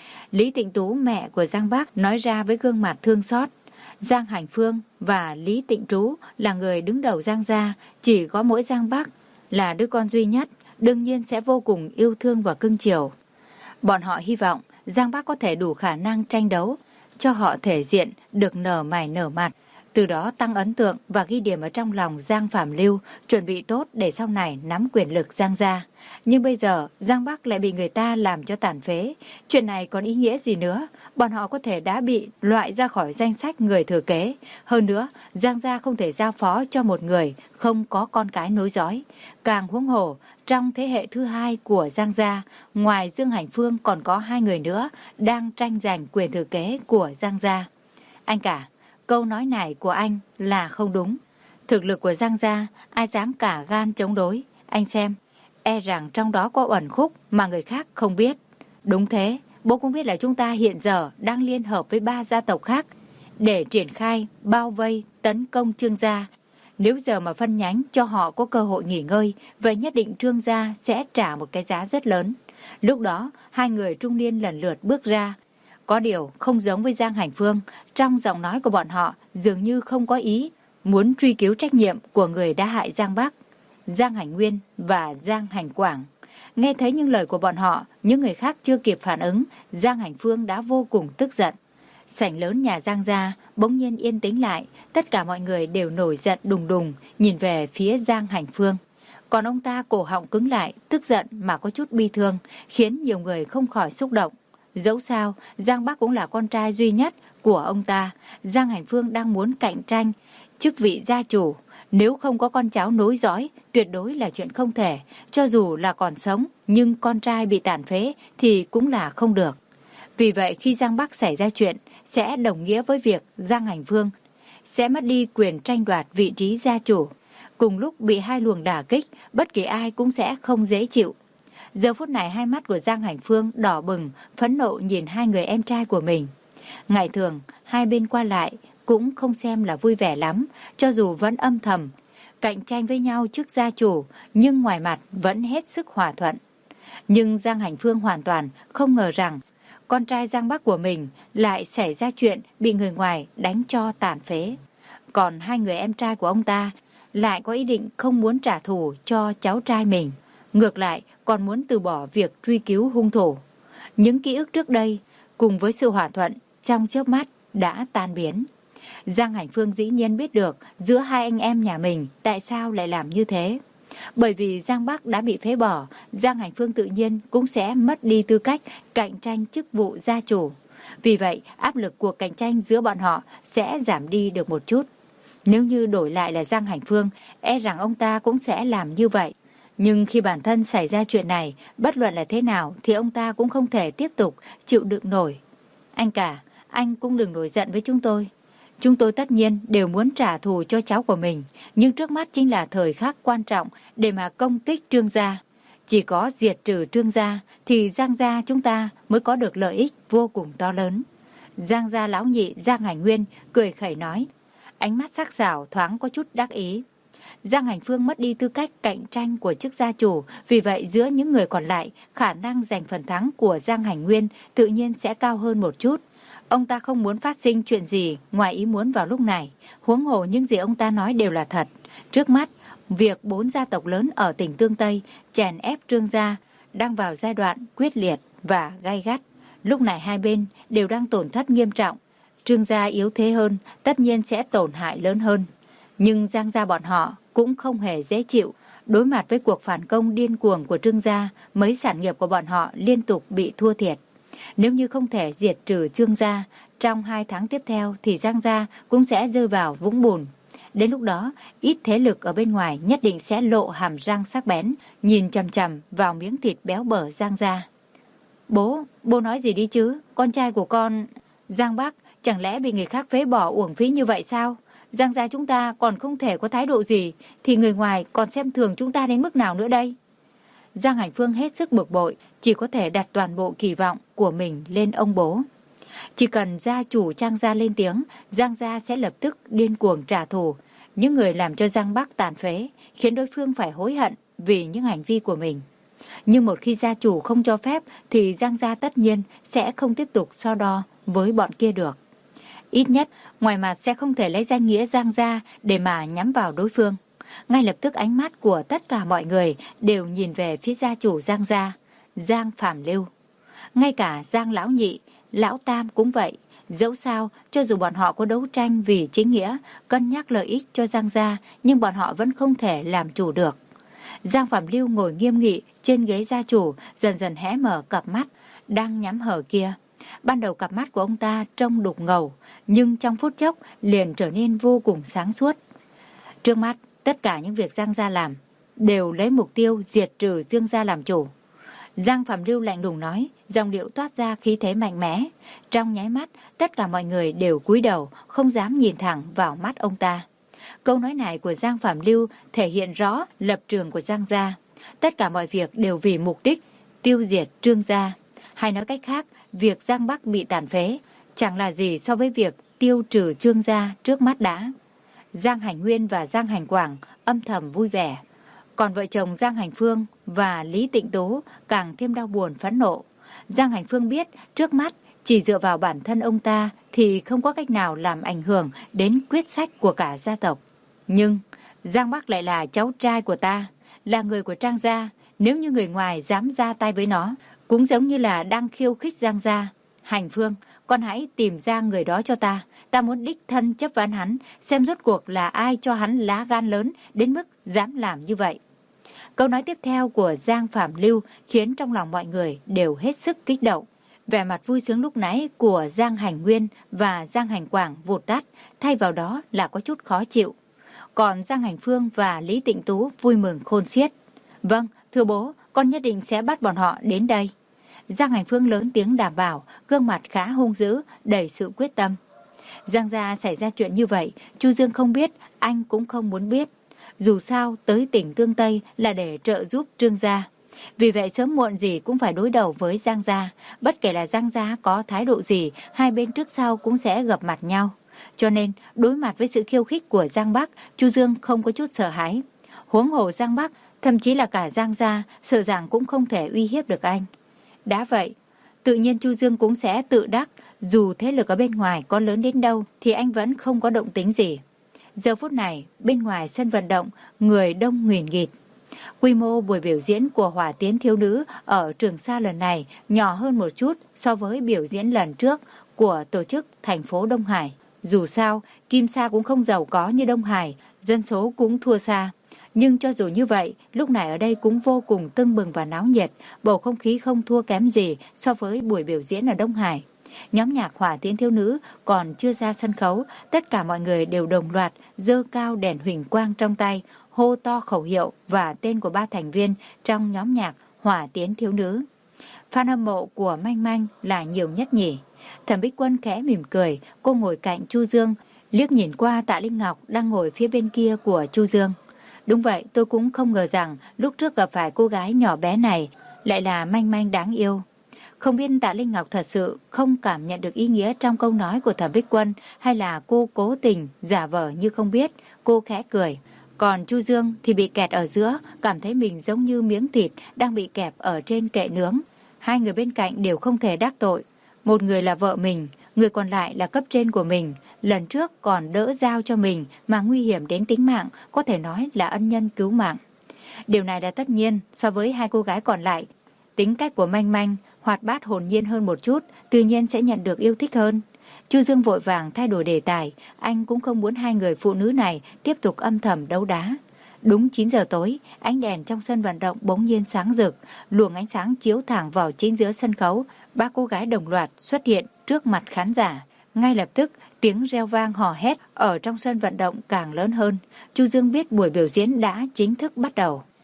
Lý Tịnh Tú, mẹ của Giang Bắc, nói ra với gương mặt thương xót. Giang Hành Phương và Lý Tịnh Tú là người đứng đầu Giang gia, chỉ có mỗi Giang Bắc là đứa con duy nhất, đương nhiên sẽ vô cùng yêu thương và cưng chiều. Bọn họ hy vọng Giang Bắc có thể đủ khả năng tranh đấu, cho họ thể diện được nở mày nở mặt, từ đó tăng ấn tượng và ghi điểm ở trong lòng Giang Phạm Lưu, chuẩn bị tốt để sau này nắm quyền lực Giang gia. Nhưng bây giờ Giang Bắc lại bị người ta làm cho tàn phế, chuyện này còn ý nghĩa gì nữa? Bọn họ có thể đã bị loại ra khỏi danh sách người thừa kế. Hơn nữa, Giang gia không thể giao phó cho một người không có con cái nối dõi. Càng huống hồ, trong thế hệ thứ hai của Giang gia, ngoài Dương Hành Phương còn có hai người nữa đang tranh giành quyền thừa kế của Giang gia. Anh cả, câu nói này của anh là không đúng. Thực lực của Giang gia, ai dám cả gan chống đối? Anh xem, e rằng trong đó có uẩn khúc mà người khác không biết. Đúng thế, bố cũng biết là chúng ta hiện giờ đang liên hợp với ba gia tộc khác để triển khai, bao vây, tấn công Trương gia. Nếu giờ mà phân nhánh cho họ có cơ hội nghỉ ngơi, vậy nhất định Trương gia sẽ trả một cái giá rất lớn. Lúc đó, hai người trung niên lần lượt bước ra. Có điều không giống với Giang Hành Phương, trong giọng nói của bọn họ dường như không có ý muốn truy cứu trách nhiệm của người đã hại Giang Bắc, Giang Hành Nguyên và Giang Hành Quảng. Nghe thấy những lời của bọn họ, những người khác chưa kịp phản ứng, Giang Hành Phương đã vô cùng tức giận. Sảnh lớn nhà Giang gia bỗng nhiên yên tĩnh lại, tất cả mọi người đều nổi giận đùng đùng nhìn về phía Giang Hành Phương. Còn ông ta cổ họng cứng lại, tức giận mà có chút bi thương, khiến nhiều người không khỏi xúc động. Dẫu sao, Giang Bắc cũng là con trai duy nhất của ông ta. Giang Hành Phương đang muốn cạnh tranh chức vị gia chủ. Nếu không có con cháu nối dõi, tuyệt đối là chuyện không thể. Cho dù là còn sống, nhưng con trai bị tàn phế thì cũng là không được. Vì vậy khi Giang Bắc xảy ra chuyện, sẽ đồng nghĩa với việc Giang Hành Phương sẽ mất đi quyền tranh đoạt vị trí gia chủ. Cùng lúc bị hai luồng đả kích, bất kỳ ai cũng sẽ không dễ chịu. Giờ phút này hai mắt của Giang Hành Phương đỏ bừng, phẫn nộ nhìn hai người em trai của mình. Ngày thường, hai bên qua lại cũng không xem là vui vẻ lắm, cho dù vẫn âm thầm cạnh tranh với nhau trước gia chủ, nhưng ngoài mặt vẫn hết sức hòa thuận. Nhưng Giang Hành Phương hoàn toàn không ngờ rằng con trai Giang Bắc của mình lại xảy ra chuyện bị người ngoài đánh cho tàn phế. Còn hai người em trai của ông ta lại có ý định không muốn trả thù cho cháu trai mình, ngược lại còn muốn từ bỏ việc truy cứu hung thủ. Những ký ức trước đây cùng với sự hòa thuận trong chớp mắt đã tan biến. Giang Hành Phương dĩ nhiên biết được giữa hai anh em nhà mình tại sao lại làm như thế. Bởi vì Giang Bắc đã bị phế bỏ, Giang Hành Phương tự nhiên cũng sẽ mất đi tư cách cạnh tranh chức vụ gia chủ. Vì vậy, áp lực cuộc cạnh tranh giữa bọn họ sẽ giảm đi được một chút. Nếu như đổi lại là Giang Hành Phương, e rằng ông ta cũng sẽ làm như vậy. Nhưng khi bản thân xảy ra chuyện này, bất luận là thế nào thì ông ta cũng không thể tiếp tục chịu đựng nổi. Anh cả, anh cũng đừng nổi giận với chúng tôi. Chúng tôi tất nhiên đều muốn trả thù cho cháu của mình, nhưng trước mắt chính là thời khắc quan trọng để mà công kích Trương gia. Chỉ có diệt trừ Trương gia thì Giang gia chúng ta mới có được lợi ích vô cùng to lớn. Giang gia lão nhị Giang Hành Nguyên cười khẩy nói, ánh mắt sắc sảo thoáng có chút đắc ý. Giang Hành Phương mất đi tư cách cạnh tranh của chức gia chủ, vì vậy giữa những người còn lại, khả năng giành phần thắng của Giang Hành Nguyên tự nhiên sẽ cao hơn một chút. Ông ta không muốn phát sinh chuyện gì ngoài ý muốn vào lúc này, huống hồ những gì ông ta nói đều là thật. Trước mắt, việc bốn gia tộc lớn ở tỉnh Tương Tây chèn ép Trương gia đang vào giai đoạn quyết liệt và gay gắt. Lúc này hai bên đều đang tổn thất nghiêm trọng. Trương gia yếu thế hơn, tất nhiên sẽ tổn hại lớn hơn. Nhưng Giang gia bọn họ cũng không hề dễ chịu. Đối mặt với cuộc phản công điên cuồng của Trương gia, mấy sản nghiệp của bọn họ liên tục bị thua thiệt. Nếu như không thể diệt trừ Trương gia, trong hai tháng tiếp theo thì Giang gia cũng sẽ rơi vào vũng bùn. Đến lúc đó, ít thế lực ở bên ngoài nhất định sẽ lộ hàm răng sắc bén, nhìn chằm chằm vào miếng thịt béo bở Giang gia. Bố, bố nói gì đi chứ? Con trai của con... Giang Bắc chẳng lẽ bị người khác phế bỏ uổng phí như vậy sao? Giang gia chúng ta còn không thể có thái độ gì, thì người ngoài còn xem thường chúng ta đến mức nào nữa đây? Giang Hành Phương hết sức bực bội, chỉ có thể đặt toàn bộ kỳ vọng của mình lên ông bố. Chỉ cần gia chủ Trang gia lên tiếng, Giang gia sẽ lập tức điên cuồng trả thù. Những người làm cho Giang Bắc tàn phế, khiến đối phương phải hối hận vì những hành vi của mình. Nhưng một khi gia chủ không cho phép, thì Giang gia tất nhiên sẽ không tiếp tục so đo với bọn kia được. Ít nhất, ngoài mặt sẽ không thể lấy danh nghĩa Giang gia để mà nhắm vào đối phương. Ngay lập tức ánh mắt của tất cả mọi người đều nhìn về phía gia chủ Giang gia, Giang Phạm Lưu. Ngay cả Giang Lão Nhị, Lão Tam cũng vậy. Dẫu sao, cho dù bọn họ có đấu tranh vì chính nghĩa, cân nhắc lợi ích cho Giang gia, nhưng bọn họ vẫn không thể làm chủ được. Giang Phạm Lưu ngồi nghiêm nghị trên ghế gia chủ, dần dần hé mở cặp mắt đang nhắm hở kia. Ban đầu cặp mắt của ông ta trông đục ngầu, nhưng trong phút chốc liền trở nên vô cùng sáng suốt. Trước mắt, tất cả những việc Giang gia làm đều lấy mục tiêu diệt trừ Dương gia làm chủ. Giang Phạm Lưu lạnh lùng nói, giọng điệu toát ra khí thế mạnh mẽ. Trong nháy mắt, tất cả mọi người đều cúi đầu, không dám nhìn thẳng vào mắt ông ta. Câu nói này của Giang Phạm Lưu thể hiện rõ lập trường của Giang gia. Tất cả mọi việc đều vì mục đích tiêu diệt Trương gia. Hay nói cách khác, việc Giang Bắc bị tàn phế chẳng là gì so với việc tiêu trừ Trương gia trước mắt đã. Giang Hành Nguyên và Giang Hành Quảng âm thầm vui vẻ. Còn vợ chồng Giang Hành Phương và Lý Tịnh Tú càng thêm đau buồn phẫn nộ. Giang Hành Phương biết trước mắt chỉ dựa vào bản thân ông ta thì không có cách nào làm ảnh hưởng đến quyết sách của cả gia tộc. Nhưng Giang Bắc lại là cháu trai của ta, là người của Trang gia. Nếu như người ngoài dám ra tay với nó, cũng giống như là đang khiêu khích Giang gia. Hành Phương, con hãy tìm ra người đó cho ta. Ta muốn đích thân chấp vấn hắn, xem rốt cuộc là ai cho hắn lá gan lớn đến mức dám làm như vậy. Câu nói tiếp theo của Giang Phạm Lưu khiến trong lòng mọi người đều hết sức kích động. Vẻ mặt vui sướng lúc nãy của Giang Hành Nguyên và Giang Hành Quảng vụt tắt, thay vào đó là có chút khó chịu. Còn Giang Hành Phương và Lý Tịnh Tú vui mừng khôn xiết. Vâng, thưa bố, con nhất định sẽ bắt bọn họ đến đây. Giang Hành Phương lớn tiếng đảm bảo, gương mặt khá hung dữ, đầy sự quyết tâm. Giang gia xảy ra chuyện như vậy, Chu Dương không biết, anh cũng không muốn biết. Dù sao, tới tỉnh Tương Tây là để trợ giúp Trương gia. Vì vậy sớm muộn gì cũng phải đối đầu với Giang gia. Bất kể là Giang gia có thái độ gì, hai bên trước sau cũng sẽ gặp mặt nhau. Cho nên, đối mặt với sự khiêu khích của Giang Bắc, Chu Dương không có chút sợ hãi. Huống hồ Giang Bắc, thậm chí là cả Giang gia, sợ rằng cũng không thể uy hiếp được anh. Đã vậy, tự nhiên Chu Dương cũng sẽ tự đắc, dù thế lực ở bên ngoài có lớn đến đâu thì anh vẫn không có động tính gì. Giờ phút này, bên ngoài sân vận động, người đông nghìn nghịt. Quy mô buổi biểu diễn của Hỏa Tiến Thiếu Nữ ở Trường Sa lần này nhỏ hơn một chút so với biểu diễn lần trước của tổ chức thành phố Đông Hải. Dù sao, Kim Sa cũng không giàu có như Đông Hải, dân số cũng thua xa. Nhưng cho dù như vậy, lúc này ở đây cũng vô cùng tưng bừng và náo nhiệt, bầu không khí không thua kém gì so với buổi biểu diễn ở Đông Hải. Nhóm nhạc Hỏa Tiến Thiếu Nữ còn chưa ra sân khấu, tất cả mọi người đều đồng loạt giơ cao đèn huỳnh quang trong tay, hô to khẩu hiệu và tên của ba thành viên trong nhóm nhạc Hỏa Tiến Thiếu Nữ. Fan hâm mộ của Manh Manh là nhiều nhất nhỉ. Thẩm Bích Quân khẽ mỉm cười, cô ngồi cạnh Chu Dương, liếc nhìn qua Tạ Linh Ngọc đang ngồi phía bên kia của Chu Dương. Đúng vậy, tôi cũng không ngờ rằng lúc trước gặp phải cô gái nhỏ bé này lại là Manh Manh đáng yêu. Không biết Tạ Linh Ngọc thật sự không cảm nhận được ý nghĩa trong câu nói của Thẩm Bích Quân, hay là cô cố tình giả vờ như không biết. Cô khẽ cười. Còn Chu Dương thì bị kẹt ở giữa, cảm thấy mình giống như miếng thịt đang bị kẹp ở trên kệ nướng. Hai người bên cạnh đều không thể đắc tội. Một người là vợ mình, người còn lại là cấp trên của mình. Lần trước còn đỡ giao cho mình mà nguy hiểm đến tính mạng, có thể nói là ân nhân cứu mạng. Điều này là tất nhiên. So với hai cô gái còn lại, tính cách của Manh Manh hoạt bát hồn nhiên hơn một chút, tự nhiên sẽ nhận được yêu thích hơn. Chu Dương vội vàng thay đổi đề tài, anh cũng không muốn hai người phụ nữ này tiếp tục âm thầm đấu đá. Đúng chín giờ tối, ánh đèn trong sân vận động bỗng nhiên sáng rực, luồng ánh sáng chiếu thẳng vào chính giữa sân khấu. Ba cô gái đồng loạt xuất hiện trước mặt khán giả. Ngay lập tức, tiếng reo vang hò hét ở trong sân vận động càng lớn hơn. Chu Dương biết buổi biểu diễn đã chính thức bắt đầu.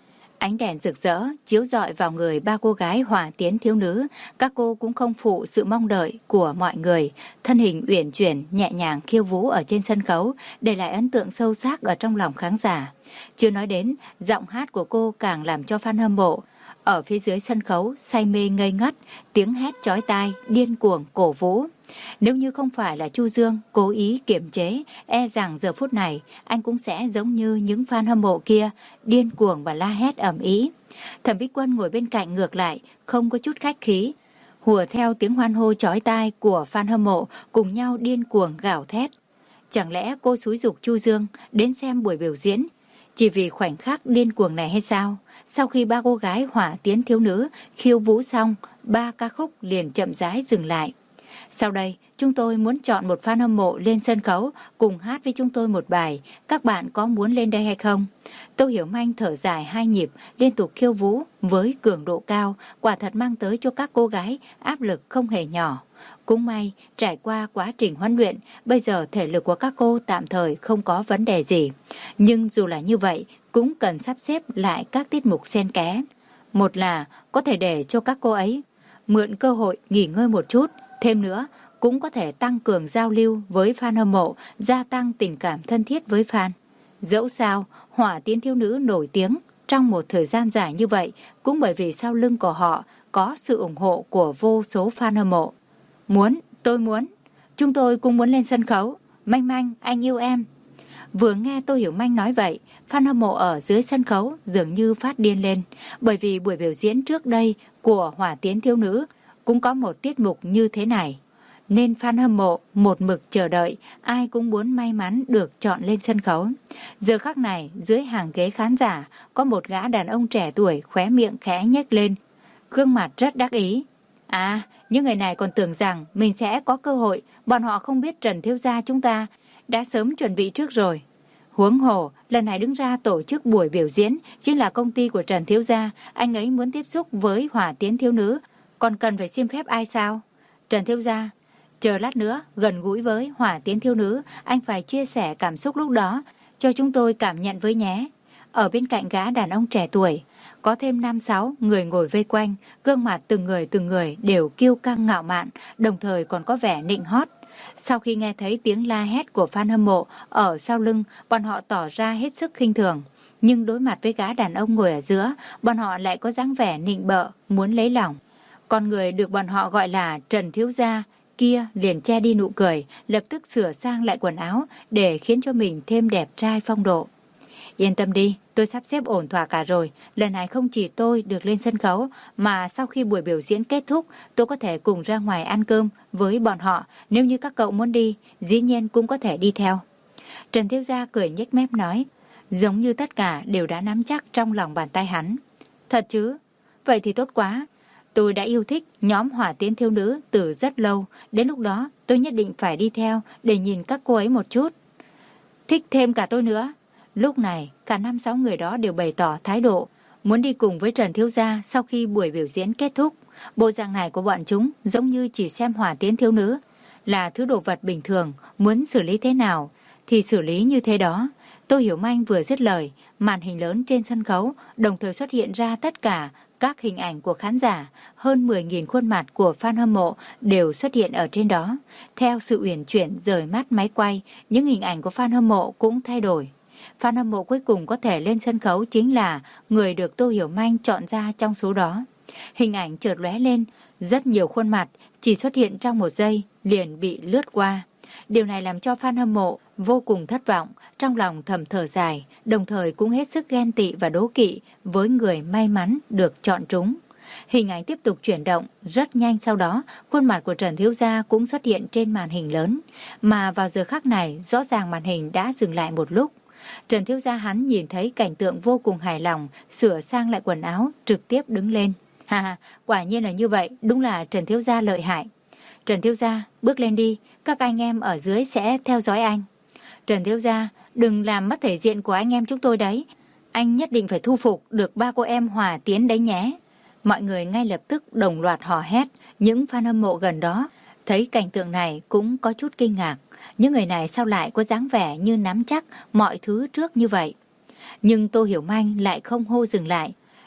Ánh đèn rực rỡ chiếu rọi vào người ba cô gái hỏa tiến thiếu nữ, các cô cũng không phụ sự mong đợi của mọi người, thân hình uyển chuyển, nhẹ nhàng khiêu vũ ở trên sân khấu, để lại ấn tượng sâu sắc ở trong lòng khán giả. Chưa nói đến, giọng hát của cô càng làm cho fan hâm mộ ở phía dưới sân khấu say mê ngây ngất, tiếng hét chói tai, điên cuồng cổ vũ. Nếu như không phải là Chu Dương cố ý kiềm chế, e rằng giờ phút này anh cũng sẽ giống như những fan hâm mộ kia, điên cuồng và la hét ầm ĩ. Thẩm Bích Quân ngồi bên cạnh ngược lại, không có chút khách khí, hùa theo tiếng hoan hô chói tai của fan hâm mộ, cùng nhau điên cuồng gào thét. Chẳng lẽ cô xúi giục Chu Dương đến xem buổi biểu diễn chỉ vì khoảnh khắc điên cuồng này hay sao? Sau khi ba cô gái hỏa tiến thiếu nữ khiêu vũ xong, ba ca khúc liền chậm rãi dừng lại. Sau đây, chúng tôi muốn chọn một fan hâm mộ lên sân khấu cùng hát với chúng tôi một bài. Các bạn có muốn lên đây hay không? Tô Hiểu Manh thở dài hai nhịp, liên tục khiêu vũ với cường độ cao, quả thật mang tới cho các cô gái áp lực không hề nhỏ. Cũng may, trải qua quá trình huấn luyện, bây giờ thể lực của các cô tạm thời không có vấn đề gì. Nhưng dù là như vậy, cũng cần sắp xếp lại các tiết mục xen kẽ. Một là có thể để cho các cô ấy mượn cơ hội nghỉ ngơi một chút, thêm nữa cũng có thể tăng cường giao lưu với fan hâm mộ, gia tăng tình cảm thân thiết với fan. Dẫu sao, hỏa tiến thiếu nữ nổi tiếng trong một thời gian dài như vậy cũng bởi vì sau lưng của họ có sự ủng hộ của vô số fan hâm mộ. Muốn, tôi muốn, chúng tôi cũng muốn lên sân khấu. Manh Manh, anh yêu em. Vừa nghe Tô Hiểu Manh nói vậy, fan hâm mộ ở dưới sân khấu dường như phát điên lên, bởi vì buổi biểu diễn trước đây của hỏa tiến thiếu nữ cũng có một tiết mục như thế này. Nên fan hâm mộ một mực chờ đợi, ai cũng muốn may mắn được chọn lên sân khấu. Giờ khắc này, dưới hàng ghế khán giả, có một gã đàn ông trẻ tuổi khóe miệng khẽ nhếch lên, gương mặt rất đắc ý. À, những người này còn tưởng rằng mình sẽ có cơ hội, bọn họ không biết Trần thiếu gia chúng ta đã sớm chuẩn bị trước rồi. Huống hồ, lần này đứng ra tổ chức buổi biểu diễn chính là công ty của Trần thiếu gia, anh ấy muốn tiếp xúc với hỏa tiến thiếu nữ, còn cần phải xin phép ai sao? Trần thiếu gia, chờ lát nữa, gần gũi với hỏa tiến thiếu nữ, anh phải chia sẻ cảm xúc lúc đó, cho chúng tôi cảm nhận với nhé. Ở bên cạnh gã đàn ông trẻ tuổi, có thêm năm sáu người ngồi vây quanh, gương mặt từng người từng người đều kiêu căng ngạo mạn, đồng thời còn có vẻ nịnh hót. Sau khi nghe thấy tiếng la hét của fan hâm mộ ở sau lưng, bọn họ tỏ ra hết sức khinh thường. Nhưng đối mặt với gã đàn ông ngồi ở giữa, bọn họ lại có dáng vẻ nịnh bợ, muốn lấy lòng. Con người được bọn họ gọi là Trần thiếu gia kia liền che đi nụ cười, lập tức sửa sang lại quần áo để khiến cho mình thêm đẹp trai phong độ. Yên tâm đi, tôi sắp xếp ổn thỏa cả rồi. Lần này không chỉ tôi được lên sân khấu, mà sau khi buổi biểu diễn kết thúc, tôi có thể cùng ra ngoài ăn cơm với bọn họ. Nếu như các cậu muốn đi, dĩ nhiên cũng có thể đi theo. Trần thiếu gia cười nhếch mép nói, giống như tất cả đều đã nắm chắc trong lòng bàn tay hắn. Thật chứ? Vậy thì tốt quá. Tôi đã yêu thích nhóm hỏa tiến thiếu nữ từ rất lâu. Đến lúc đó tôi nhất định phải đi theo để nhìn các cô ấy một chút. Thích thêm cả tôi nữa. Lúc này cả năm sáu người đó đều bày tỏ thái độ muốn đi cùng với Trần thiếu gia sau khi buổi biểu diễn kết thúc. Bộ dạng này của bọn chúng giống như chỉ xem hỏa tiến thiếu nữ là thứ đồ vật bình thường, muốn xử lý thế nào thì xử lý như thế đó. Tô Hiểu Manh vừa dứt lời, màn hình lớn trên sân khấu đồng thời xuất hiện ra tất cả các hình ảnh của khán giả, hơn mười nghìn khuôn mặt của fan hâm mộ đều xuất hiện ở trên đó. Theo sự uyển chuyển rời mắt máy quay, những hình ảnh của fan hâm mộ cũng thay đổi. Fan hâm mộ cuối cùng có thể lên sân khấu chính là người được Tô Hiểu Manh chọn ra trong số đó. Hình ảnh chợt lóe lên, rất nhiều khuôn mặt chỉ xuất hiện trong một giây liền bị lướt qua. Điều này làm cho fan hâm mộ vô cùng thất vọng, trong lòng thầm thở dài, đồng thời cũng hết sức ghen tị và đố kỵ với người may mắn được chọn trúng. Hình ảnh tiếp tục chuyển động, rất nhanh sau đó, khuôn mặt của Trần thiếu gia cũng xuất hiện trên màn hình lớn, mà vào giờ khắc này, rõ ràng màn hình đã dừng lại một lúc. Trần thiếu gia hắn nhìn thấy cảnh tượng vô cùng hài lòng, sửa sang lại quần áo, trực tiếp đứng lên. Ha ha, quả nhiên là như vậy, đúng là Trần thiếu gia lợi hại. Trần thiếu gia, bước lên đi, các anh em ở dưới sẽ theo dõi anh. Trần thiếu gia, đừng làm mất thể diện của anh em chúng tôi đấy. Anh nhất định phải thu phục được ba cô em Hòa Tiến đấy nhé. Mọi người ngay lập tức đồng loạt hò hét. Những fan hâm mộ gần đó thấy cảnh tượng này cũng có chút kinh ngạc. Những người này sao lại có dáng vẻ như nắm chắc mọi thứ trước như vậy. Nhưng Tô Hiểu Manh lại không hô dừng lại.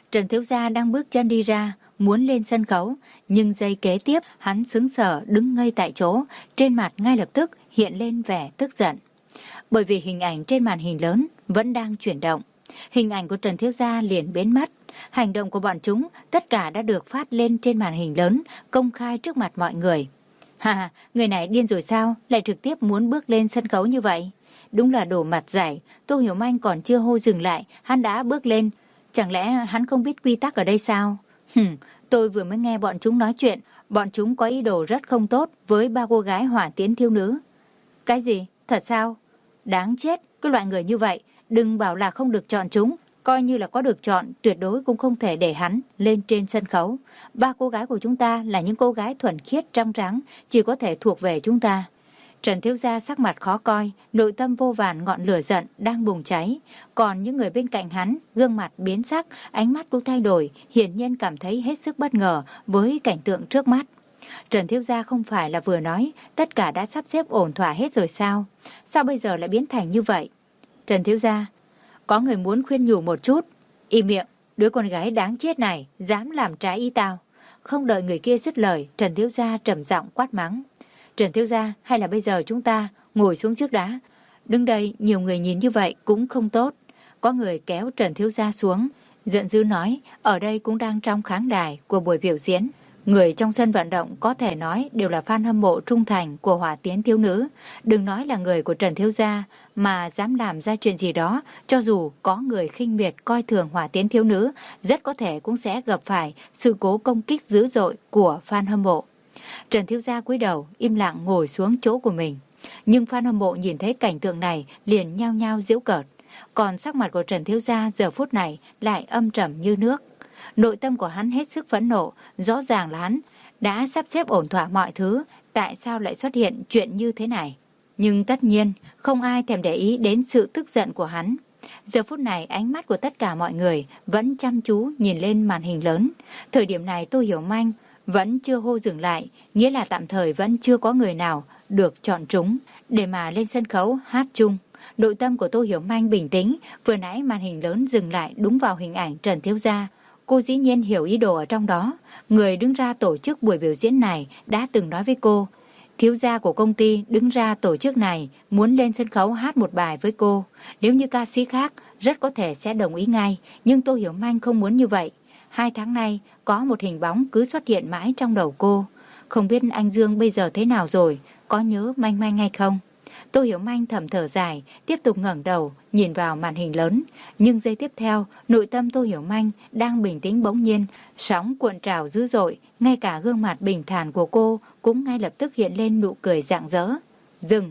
Trần thiếu gia đang bước chân đi ra, muốn lên sân khấu, nhưng giây kế tiếp hắn sững sờ đứng ngây tại chỗ, trên mặt ngay lập tức hiện lên vẻ tức giận. Bởi vì hình ảnh trên màn hình lớn vẫn đang chuyển động. Hình ảnh của Trần thiếu gia liền biến mất. Hành động của bọn chúng tất cả đã được phát lên trên màn hình lớn, công khai trước mặt mọi người. Hà, người này điên rồi sao, lại trực tiếp muốn bước lên sân khấu như vậy? Đúng là đổ mặt dải, Tô Hiểu Manh còn chưa hô dừng lại, hắn đã bước lên. Chẳng lẽ hắn không biết quy tắc ở đây sao? Hừm, tôi vừa mới nghe bọn chúng nói chuyện, bọn chúng có ý đồ rất không tốt với ba cô gái hỏa tiến thiếu nữ. Cái gì? Thật sao? Đáng chết, cái loại người như vậy, đừng bảo là không được chọn chúng. Coi như là có được chọn, tuyệt đối cũng không thể để hắn lên trên sân khấu. Ba cô gái của chúng ta là những cô gái thuần khiết trong trắng, chỉ có thể thuộc về chúng ta. Trần thiếu gia sắc mặt khó coi, nội tâm vô vàn ngọn lửa giận đang bùng cháy. Còn những người bên cạnh hắn, gương mặt biến sắc, ánh mắt cũng thay đổi, hiển nhiên cảm thấy hết sức bất ngờ với cảnh tượng trước mắt. Trần thiếu gia không phải là vừa nói tất cả đã sắp xếp ổn thỏa hết rồi sao? Sao bây giờ lại biến thành như vậy? Trần thiếu gia, có người muốn khuyên nhủ một chút. Im miệng, đứa con gái đáng chết này dám làm trái ý tao. Không đợi người kia dứt lời, Trần thiếu gia trầm giọng quát mắng. Trần thiếu gia, hay là bây giờ chúng ta ngồi xuống trước đã. Đứng đây nhiều người nhìn như vậy cũng không tốt. Có người kéo Trần thiếu gia xuống, giận dữ nói, ở đây cũng đang trong khán đài của buổi biểu diễn. Người trong sân vận động có thể nói đều là fan hâm mộ trung thành của hỏa tiến thiếu nữ. Đừng nói là người của Trần thiếu gia mà dám làm ra chuyện gì đó, cho dù có người khinh miệt coi thường hỏa tiến thiếu nữ, rất có thể cũng sẽ gặp phải sự cố công kích dữ dội của fan hâm mộ. Trần thiếu gia cúi đầu im lặng ngồi xuống chỗ của mình, nhưng fan hâm mộ nhìn thấy cảnh tượng này liền nhao nhao giễu cợt. Còn sắc mặt của Trần thiếu gia giờ phút này lại âm trầm như nước. Nội tâm của hắn hết sức phẫn nộ, rõ ràng là hắn đã sắp xếp ổn thỏa mọi thứ, tại sao lại xuất hiện chuyện như thế này? Nhưng tất nhiên, không ai thèm để ý đến sự tức giận của hắn. Giờ phút này ánh mắt của tất cả mọi người vẫn chăm chú nhìn lên màn hình lớn. Thời điểm này Tô Hiểu Manh vẫn chưa hô dừng lại, nghĩa là tạm thời vẫn chưa có người nào được chọn trúng để mà lên sân khấu hát chung. Nội tâm của Tô Hiểu Manh bình tĩnh, vừa nãy màn hình lớn dừng lại đúng vào hình ảnh Trần thiếu gia. Cô dĩ nhiên hiểu ý đồ ở trong đó. Người đứng ra tổ chức buổi biểu diễn này đã từng nói với cô, thiếu gia của công ty đứng ra tổ chức này muốn lên sân khấu hát một bài với cô. Nếu như ca sĩ khác rất có thể sẽ đồng ý ngay, nhưng Tô Hiểu Manh không muốn như vậy. Hai tháng nay có một hình bóng cứ xuất hiện mãi trong đầu cô. Không biết anh Dương bây giờ thế nào rồi, có nhớ Manh Manh hay không? Tô Hiểu Manh thầm thở dài, tiếp tục ngẩng đầu, nhìn vào màn hình lớn. Nhưng giây tiếp theo, nội tâm Tô Hiểu Manh đang bình tĩnh bỗng nhiên, sóng cuộn trào dữ dội, ngay cả gương mặt bình thản của cô cũng ngay lập tức hiện lên nụ cười rạng rỡ. Dừng!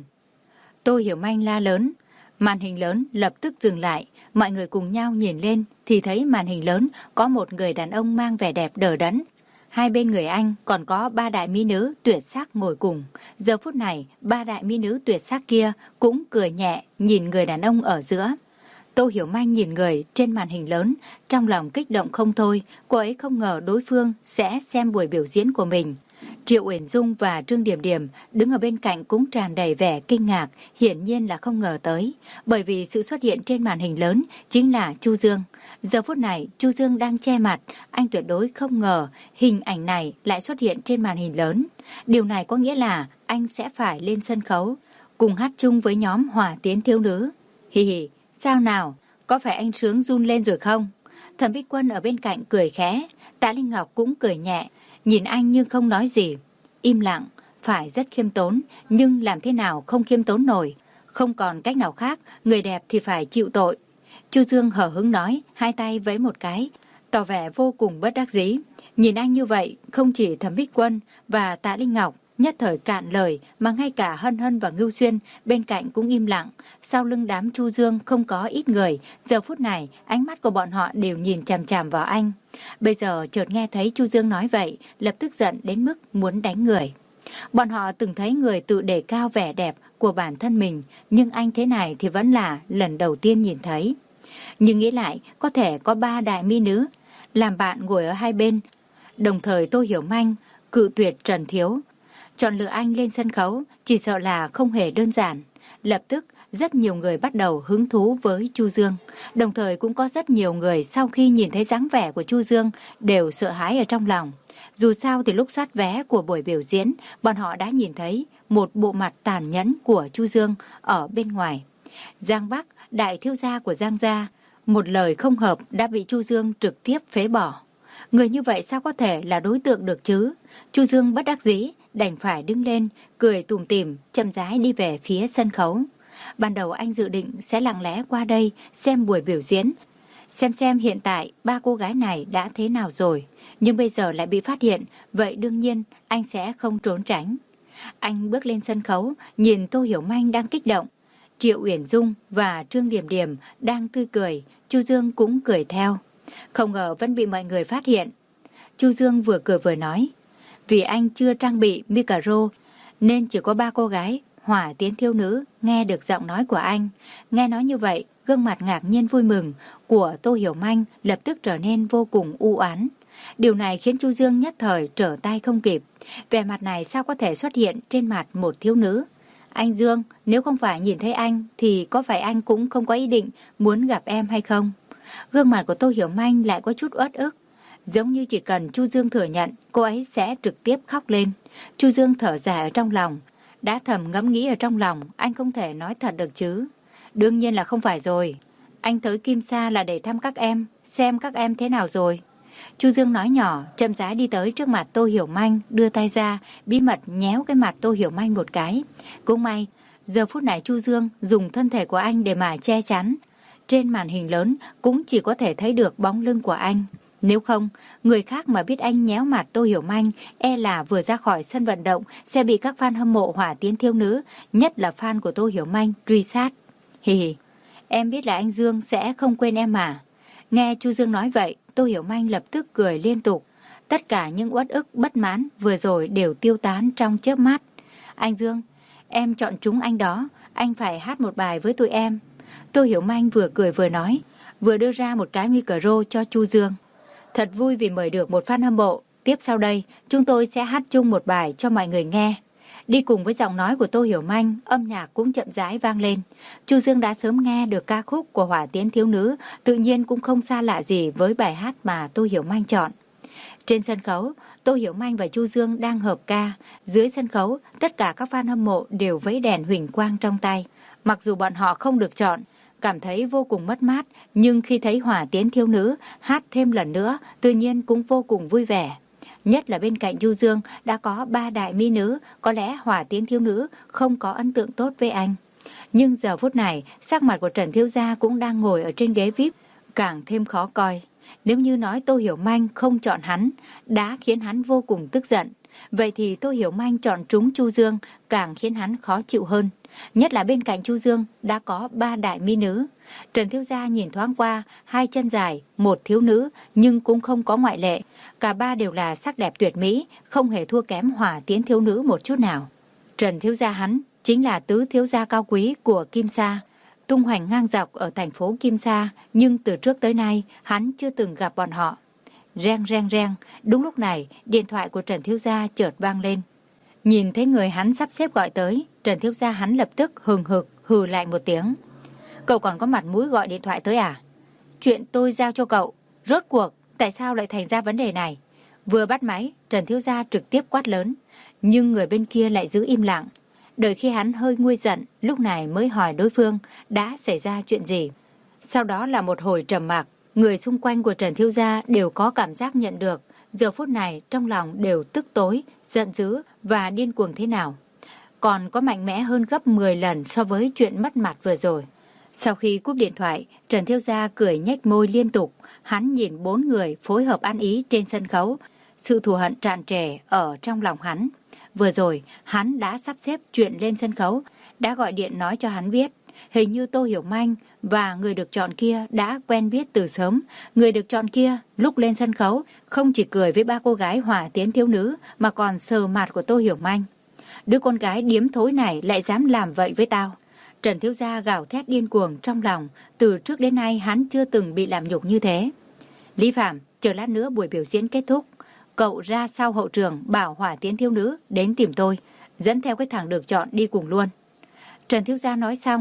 Tô Hiểu Manh la lớn. Màn hình lớn lập tức dừng lại, mọi người cùng nhau nhìn lên thì thấy màn hình lớn có một người đàn ông mang vẻ đẹp đờ đẫn. Hai bên người anh còn có ba đại mỹ nữ tuyệt sắc ngồi cùng. Giờ phút này, ba đại mỹ nữ tuyệt sắc kia cũng cười nhẹ nhìn người đàn ông ở giữa. Tô Hiểu Manh nhìn người trên màn hình lớn, trong lòng kích động không thôi. Cô ấy không ngờ đối phương sẽ xem buổi biểu diễn của mình. Triệu Uyển Dung và Trương Điểm Điểm đứng ở bên cạnh cũng tràn đầy vẻ kinh ngạc, hiển nhiên là không ngờ tới, bởi vì sự xuất hiện trên màn hình lớn chính là Chu Dương. Giờ phút này Chu Dương đang che mặt, anh tuyệt đối không ngờ hình ảnh này lại xuất hiện trên màn hình lớn. Điều này có nghĩa là anh sẽ phải lên sân khấu cùng hát chung với nhóm hỏa tiến thiếu nữ. Hì hì, sao nào, có phải anh sướng run lên rồi không? Thẩm Bích Quân ở bên cạnh cười khẽ, Tạ Linh Ngọc cũng cười nhẹ, nhìn anh nhưng không nói gì. Im lặng, phải rất khiêm tốn, nhưng làm thế nào không khiêm tốn nổi. Không còn cách nào khác, người đẹp thì phải chịu tội. Chu Dương hờ hững nói, hai tay vẫy một cái, tỏ vẻ vô cùng bất đắc dĩ. Nhìn anh như vậy, không chỉ Thẩm Bích Quân và Tạ Linh Ngọc nhất thời cạn lời, mà ngay cả Hân Hân và Ngưu Xuyên bên cạnh cũng im lặng. Sau lưng đám Chu Dương không có ít người, giờ phút này ánh mắt của bọn họ đều nhìn chằm chằm vào anh. Bây giờ chợt nghe thấy Chu Dương nói vậy, lập tức giận đến mức muốn đánh người. Bọn họ từng thấy người tự đề cao vẻ đẹp của bản thân mình, nhưng anh thế này thì vẫn là lần đầu tiên nhìn thấy. Nhưng nghĩ lại, có thể có ba đại mỹ nữ làm bạn ngồi ở hai bên. Đồng thời Tô Hiểu Manh cự tuyệt Trần Thiếu, chọn lựa anh lên sân khấu chỉ sợ là không hề đơn giản. Lập tức rất nhiều người bắt đầu hứng thú với Chu Dương. Đồng thời cũng có rất nhiều người sau khi nhìn thấy dáng vẻ của Chu Dương đều sợ hãi ở trong lòng. Dù sao thì lúc soát vé của buổi biểu diễn, bọn họ đã nhìn thấy một bộ mặt tàn nhẫn của Chu Dương ở bên ngoài. Giang Bắc, đại thiếu gia của Giang gia, một lời không hợp đã bị Chu Dương trực tiếp phế bỏ. Người như vậy sao có thể là đối tượng được chứ? Chu Dương bất đắc dĩ, đành phải đứng lên, cười tủm tỉm, chậm rãi đi về phía sân khấu. Ban đầu anh dự định sẽ lặng lẽ qua đây xem buổi biểu diễn, xem xem hiện tại ba cô gái này đã thế nào rồi. Nhưng bây giờ lại bị phát hiện, vậy đương nhiên anh sẽ không trốn tránh. Anh bước lên sân khấu, nhìn Tô Hiểu Manh đang kích động. Triệu Uyển Dung và Trương Điểm Điểm đang tươi cười, Chu Dương cũng cười theo. Không ngờ vẫn bị mọi người phát hiện. Chu Dương vừa cười vừa nói, vì anh chưa trang bị micro nên chỉ có ba cô gái Hỏa Tiến Thiếu Nữ nghe được giọng nói của anh. Nghe nói như vậy, gương mặt ngạc nhiên vui mừng của Tô Hiểu Manh lập tức trở nên vô cùng u oán. Điều này khiến Chu Dương nhất thời trở tay không kịp. Vẻ mặt này sao có thể xuất hiện trên mặt một thiếu nữ? Anh Dương, nếu không phải nhìn thấy anh thì có phải anh cũng không có ý định muốn gặp em hay không? Gương mặt của Tô Hiểu Manh lại có chút uất ức. Giống như chỉ cần Chu Dương thừa nhận, cô ấy sẽ trực tiếp khóc lên. Chu Dương thở dài ở trong lòng. Đã thầm ngẫm nghĩ ở trong lòng, anh không thể nói thật được chứ. Đương nhiên là không phải rồi. Anh tới Kim Sa là để thăm các em, xem các em thế nào rồi. Chu Dương nói nhỏ, chậm rãi đi tới trước mặt Tô Hiểu Manh, đưa tay ra, bí mật nhéo cái mặt Tô Hiểu Manh một cái. Cũng may, giờ phút này Chu Dương dùng thân thể của anh để mà che chắn. Trên màn hình lớn cũng chỉ có thể thấy được bóng lưng của anh. Nếu không, người khác mà biết anh nhéo mặt Tô Hiểu Manh, e là vừa ra khỏi sân vận động sẽ bị các fan hâm mộ Hỏa Tiến Thiếu Nữ, nhất là fan của Tô Hiểu Manh, truy sát. Hì hì, em biết là anh Dương sẽ không quên em mà. Nghe Chu Dương nói vậy, Tô Hiểu Manh lập tức cười liên tục. Tất cả những uất ức bất mãn vừa rồi đều tiêu tán trong chớp mắt. Anh Dương, em chọn chúng anh đó, anh phải hát một bài với tụi em. Tô Hiểu Manh vừa cười vừa nói, vừa đưa ra một cái micro cho Chu Dương. Thật vui vì mời được một fan hâm mộ. Tiếp sau đây, chúng tôi sẽ hát chung một bài cho mọi người nghe. Đi cùng với giọng nói của Tô Hiểu Manh, âm nhạc cũng chậm rãi vang lên. Chu Dương đã sớm nghe được ca khúc của Hỏa Tiến Thiếu Nữ, tự nhiên cũng không xa lạ gì với bài hát mà Tô Hiểu Manh chọn. Trên sân khấu, Tô Hiểu Manh và Chu Dương đang hợp ca. Dưới sân khấu, tất cả các fan hâm mộ đều vẫy đèn huỳnh quang trong tay. Mặc dù bọn họ không được chọn, cảm thấy vô cùng mất mát, nhưng khi thấy Hỏa Tiến Thiếu Nữ hát thêm lần nữa, tự nhiên cũng vô cùng vui vẻ. Nhất là bên cạnh Chu Dương đã có ba đại mỹ nữ, có lẽ Hỏa Tiến Thiếu Nữ không có ấn tượng tốt với anh. Nhưng giờ phút này, sắc mặt của Trần Thiếu Gia cũng đang ngồi ở trên ghế vi ai pi, càng thêm khó coi. Nếu như nói Tô Hiểu Manh không chọn hắn, đã khiến hắn vô cùng tức giận. Vậy thì Tô Hiểu Manh chọn trúng Chu Dương càng khiến hắn khó chịu hơn. Nhất là bên cạnh Chu Dương đã có ba đại mỹ nữ. Trần Thiếu Gia nhìn thoáng qua, hai chân dài, một thiếu nữ, nhưng cũng không có ngoại lệ. Cả ba đều là sắc đẹp tuyệt mỹ, không hề thua kém Hỏa Tiến Thiếu Nữ một chút nào. Trần Thiếu Gia hắn chính là tứ thiếu gia cao quý của Kim Sa, tung hoành ngang dọc ở thành phố Kim Sa, nhưng từ trước tới nay hắn chưa từng gặp bọn họ. Reng reng reng, đúng lúc này điện thoại của Trần Thiếu Gia chợt vang lên. Nhìn thấy người hắn sắp xếp gọi tới, Trần Thiếu Gia hắn lập tức hừng hực hừ lại một tiếng. Cậu còn có mặt mũi gọi điện thoại tới à? Chuyện tôi giao cho cậu, rốt cuộc tại sao lại thành ra vấn đề này? Vừa bắt máy, Trần Thiếu Gia trực tiếp quát lớn, nhưng người bên kia lại giữ im lặng. Đợi khi hắn hơi nguôi giận, lúc này mới hỏi đối phương đã xảy ra chuyện gì. Sau đó là một hồi trầm mặc, người xung quanh của Trần Thiếu Gia đều có cảm giác nhận được, giờ phút này trong lòng đều tức tối, giận dữ và điên cuồng thế nào. Còn có mạnh mẽ hơn gấp mười lần so với chuyện mất mặt vừa rồi. Sau khi cúp điện thoại, Trần Thiếu Gia cười nhếch môi liên tục, hắn nhìn bốn người phối hợp ăn ý trên sân khấu, sự thù hận tràn trề ở trong lòng hắn. Vừa rồi, hắn đã sắp xếp chuyện lên sân khấu, đã gọi điện nói cho hắn biết. Hình như Tô Hiểu Manh và người được chọn kia đã quen biết từ sớm. Người được chọn kia lúc lên sân khấu không chỉ cười với ba cô gái Hỏa Tiến Thiếu Nữ mà còn sờ mặt của Tô Hiểu Manh. Đứa con gái điếm thối này lại dám làm vậy với tao. Trần Thiếu Gia gào thét điên cuồng trong lòng, từ trước đến nay hắn chưa từng bị làm nhục như thế. Lý Phạm, chờ lát nữa buổi biểu diễn kết thúc, cậu ra sau hậu trường bảo Hỏa Tiến Thiếu Nữ đến tìm tôi, dẫn theo cái thằng được chọn đi cùng luôn. Trần Thiếu Gia nói xong,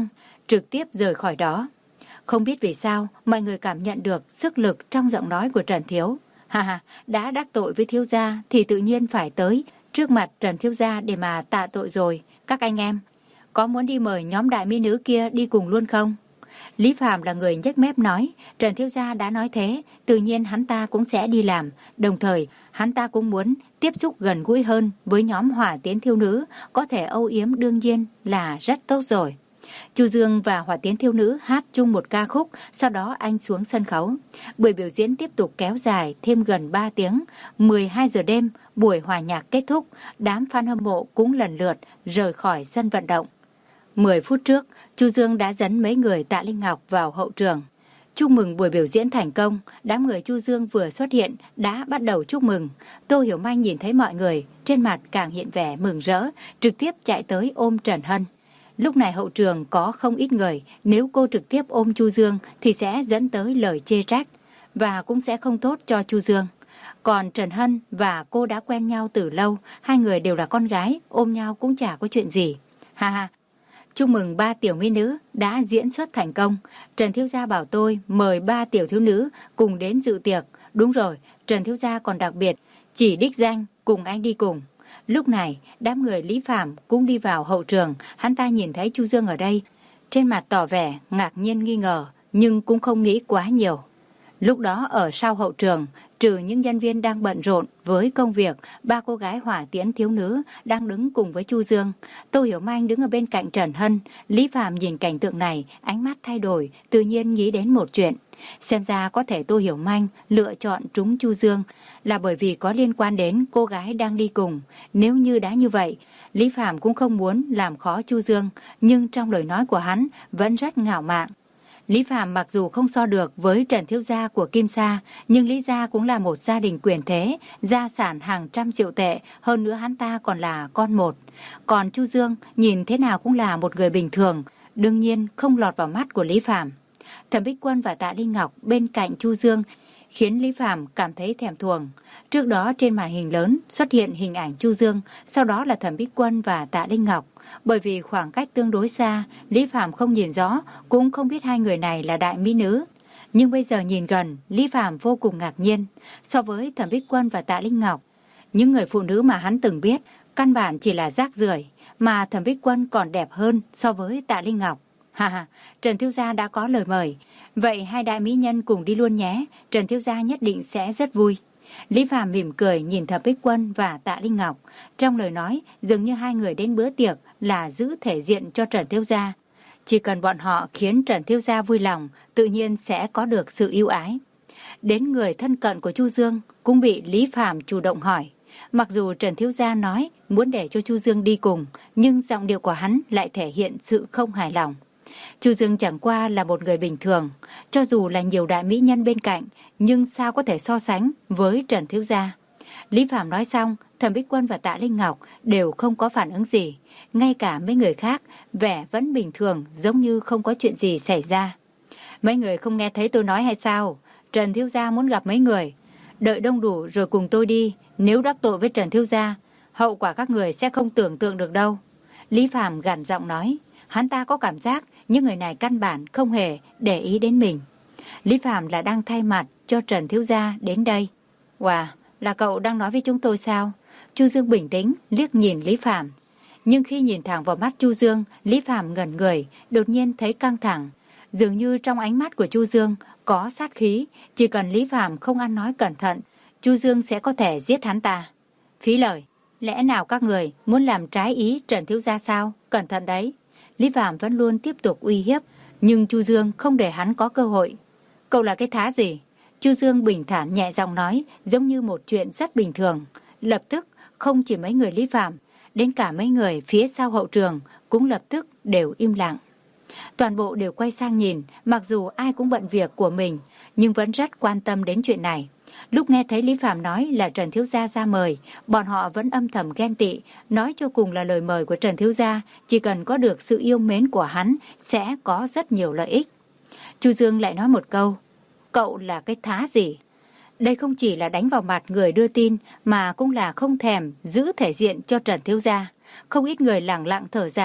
trực tiếp rời khỏi đó. Không biết vì sao, mọi người cảm nhận được sức lực trong giọng nói của Trần Thiếu. Ha ha, đã đắc tội với thiếu gia thì tự nhiên phải tới trước mặt Trần thiếu gia để mà tạ tội rồi. Các anh em, có muốn đi mời nhóm đại mỹ nữ kia đi cùng luôn không? Lý Phàm là người nhếch mép nói, Trần thiếu gia đã nói thế, tự nhiên hắn ta cũng sẽ đi làm. Đồng thời, hắn ta cũng muốn tiếp xúc gần gũi hơn với nhóm hỏa tiến thiếu nữ, có thể âu yếm đương nhiên là rất tốt rồi. Chu Dương và hỏa tiến thiếu nữ hát chung một ca khúc, sau đó anh xuống sân khấu. Buổi biểu diễn tiếp tục kéo dài thêm gần ba tiếng. mười hai giờ đêm, buổi hòa nhạc kết thúc, đám fan hâm mộ cũng lần lượt rời khỏi sân vận động. mười phút trước, Chu Dương đã dẫn mấy người Tạ Linh Ngọc vào hậu trường. Chúc mừng buổi biểu diễn thành công, đám người Chu Dương vừa xuất hiện đã bắt đầu chúc mừng. Tô Hiểu Manh nhìn thấy mọi người, trên mặt càng hiện vẻ mừng rỡ, trực tiếp chạy tới ôm Trần Hân. Lúc này hậu trường có không ít người, nếu cô trực tiếp ôm Chu Dương thì sẽ dẫn tới lời chê trách và cũng sẽ không tốt cho Chu Dương. Còn Trần Hân và cô đã quen nhau từ lâu, hai người đều là con gái, ôm nhau cũng chả có chuyện gì. Ha ha, chúc mừng ba tiểu mỹ nữ đã diễn xuất thành công. Trần thiếu gia bảo tôi mời ba tiểu thiếu nữ cùng đến dự tiệc. Đúng rồi, Trần thiếu gia còn đặc biệt chỉ đích danh cùng anh đi cùng. Lúc này, đám người Lý Phàm cũng đi vào hậu trường, hắn ta nhìn thấy Chu Dương ở đây. Trên mặt tỏ vẻ ngạc nhiên nghi ngờ, nhưng cũng không nghĩ quá nhiều. Lúc đó ở sau hậu trường, trừ những nhân viên đang bận rộn với công việc, ba cô gái hỏa tiễn thiếu nữ đang đứng cùng với Chu Dương. Tô Hiểu Manh đứng ở bên cạnh Trần Hân. Lý Phàm nhìn cảnh tượng này, ánh mắt thay đổi, tự nhiên nghĩ đến một chuyện. Xem ra có thể Tô Hiểu Manh lựa chọn trúng Chu Dương là bởi vì có liên quan đến cô gái đang đi cùng. Nếu như đã như vậy, Lý Phàm cũng không muốn làm khó Chu Dương, nhưng trong lời nói của hắn vẫn rất ngạo mạn. Lý Phàm mặc dù không so được với Trần thiếu gia của Kim Sa, nhưng Lý gia cũng là một gia đình quyền thế, gia sản hàng trăm triệu tệ, hơn nữa hắn ta còn là con một. Còn Chu Dương nhìn thế nào cũng là một người bình thường, đương nhiên không lọt vào mắt của Lý Phàm. Thẩm Bích Quân và Tạ Linh Ngọc bên cạnh Chu Dương khiến Lý Phàm cảm thấy thèm thuồng. Trước đó trên màn hình lớn xuất hiện hình ảnh Chu Dương, sau đó là Thẩm Bích Quân và Tạ Linh Ngọc. Bởi vì khoảng cách tương đối xa, Lý Phàm không nhìn rõ, cũng không biết hai người này là đại mỹ nữ. Nhưng bây giờ nhìn gần, Lý Phàm vô cùng ngạc nhiên. So với Thẩm Bích Quân và Tạ Linh Ngọc, những người phụ nữ mà hắn từng biết, căn bản chỉ là rác rưởi, mà Thẩm Bích Quân còn đẹp hơn so với Tạ Linh Ngọc. Ha ha, Trần thiếu gia đã có lời mời. Vậy hai đại mỹ nhân cùng đi luôn nhé, Trần thiếu gia nhất định sẽ rất vui. Lý Phàm mỉm cười nhìn Thẩm Bích Quân và Tạ Linh Ngọc. Trong lời nói, dường như hai người đến bữa tiệc là giữ thể diện cho Trần thiếu gia. Chỉ cần bọn họ khiến Trần thiếu gia vui lòng, tự nhiên sẽ có được sự ưu ái. Đến người thân cận của Chu Dương cũng bị Lý Phàm chủ động hỏi. Mặc dù Trần thiếu gia nói muốn để cho Chu Dương đi cùng, nhưng giọng điệu của hắn lại thể hiện sự không hài lòng. Chu Dương chẳng qua là một người bình thường, cho dù là nhiều đại mỹ nhân bên cạnh, nhưng sao có thể so sánh với Trần thiếu gia. Lý Phàm nói xong, Thẩm Bích Quân và Tạ Linh Ngọc đều không có phản ứng gì, ngay cả mấy người khác vẻ vẫn bình thường, giống như không có chuyện gì xảy ra. Mấy người không nghe thấy tôi nói hay sao? Trần thiếu gia muốn gặp mấy người, đợi đông đủ rồi cùng tôi đi. Nếu đắc tội với Trần thiếu gia, hậu quả các người sẽ không tưởng tượng được đâu. Lý Phàm gằn giọng nói. Hắn ta có cảm giác những người này căn bản không hề để ý đến mình. Lý Phàm là đang thay mặt cho Trần thiếu gia đến đây. Wow, là cậu đang nói với chúng tôi sao? Chu Dương bình tĩnh liếc nhìn Lý Phàm, nhưng khi nhìn thẳng vào mắt Chu Dương, Lý Phàm ngẩn người, đột nhiên thấy căng thẳng. Dường như trong ánh mắt của Chu Dương có sát khí, chỉ cần Lý Phàm không ăn nói cẩn thận, Chu Dương sẽ có thể giết hắn ta. Phí lời, lẽ nào các người muốn làm trái ý Trần thiếu gia sao? Cẩn thận đấy. Lý Phàm vẫn luôn tiếp tục uy hiếp, nhưng Chu Dương không để hắn có cơ hội. Cậu là cái thá gì? Chu Dương bình thản nhẹ giọng nói, giống như một chuyện rất bình thường. Lập tức, không chỉ mấy người Lý Phàm, đến cả mấy người phía sau hậu trường cũng lập tức đều im lặng. Toàn bộ đều quay sang nhìn, mặc dù ai cũng bận việc của mình, nhưng vẫn rất quan tâm đến chuyện này. Lúc nghe thấy Lý Phàm nói là Trần thiếu gia ra mời, bọn họ vẫn âm thầm ghen tị, nói cho cùng là lời mời của Trần thiếu gia, chỉ cần có được sự yêu mến của hắn sẽ có rất nhiều lợi ích. Chu Dương lại nói một câu, cậu là cái thá gì? Đây không chỉ là đánh vào mặt người đưa tin, mà cũng là không thèm giữ thể diện cho Trần thiếu gia. Không ít người lẳng lặng thở dài,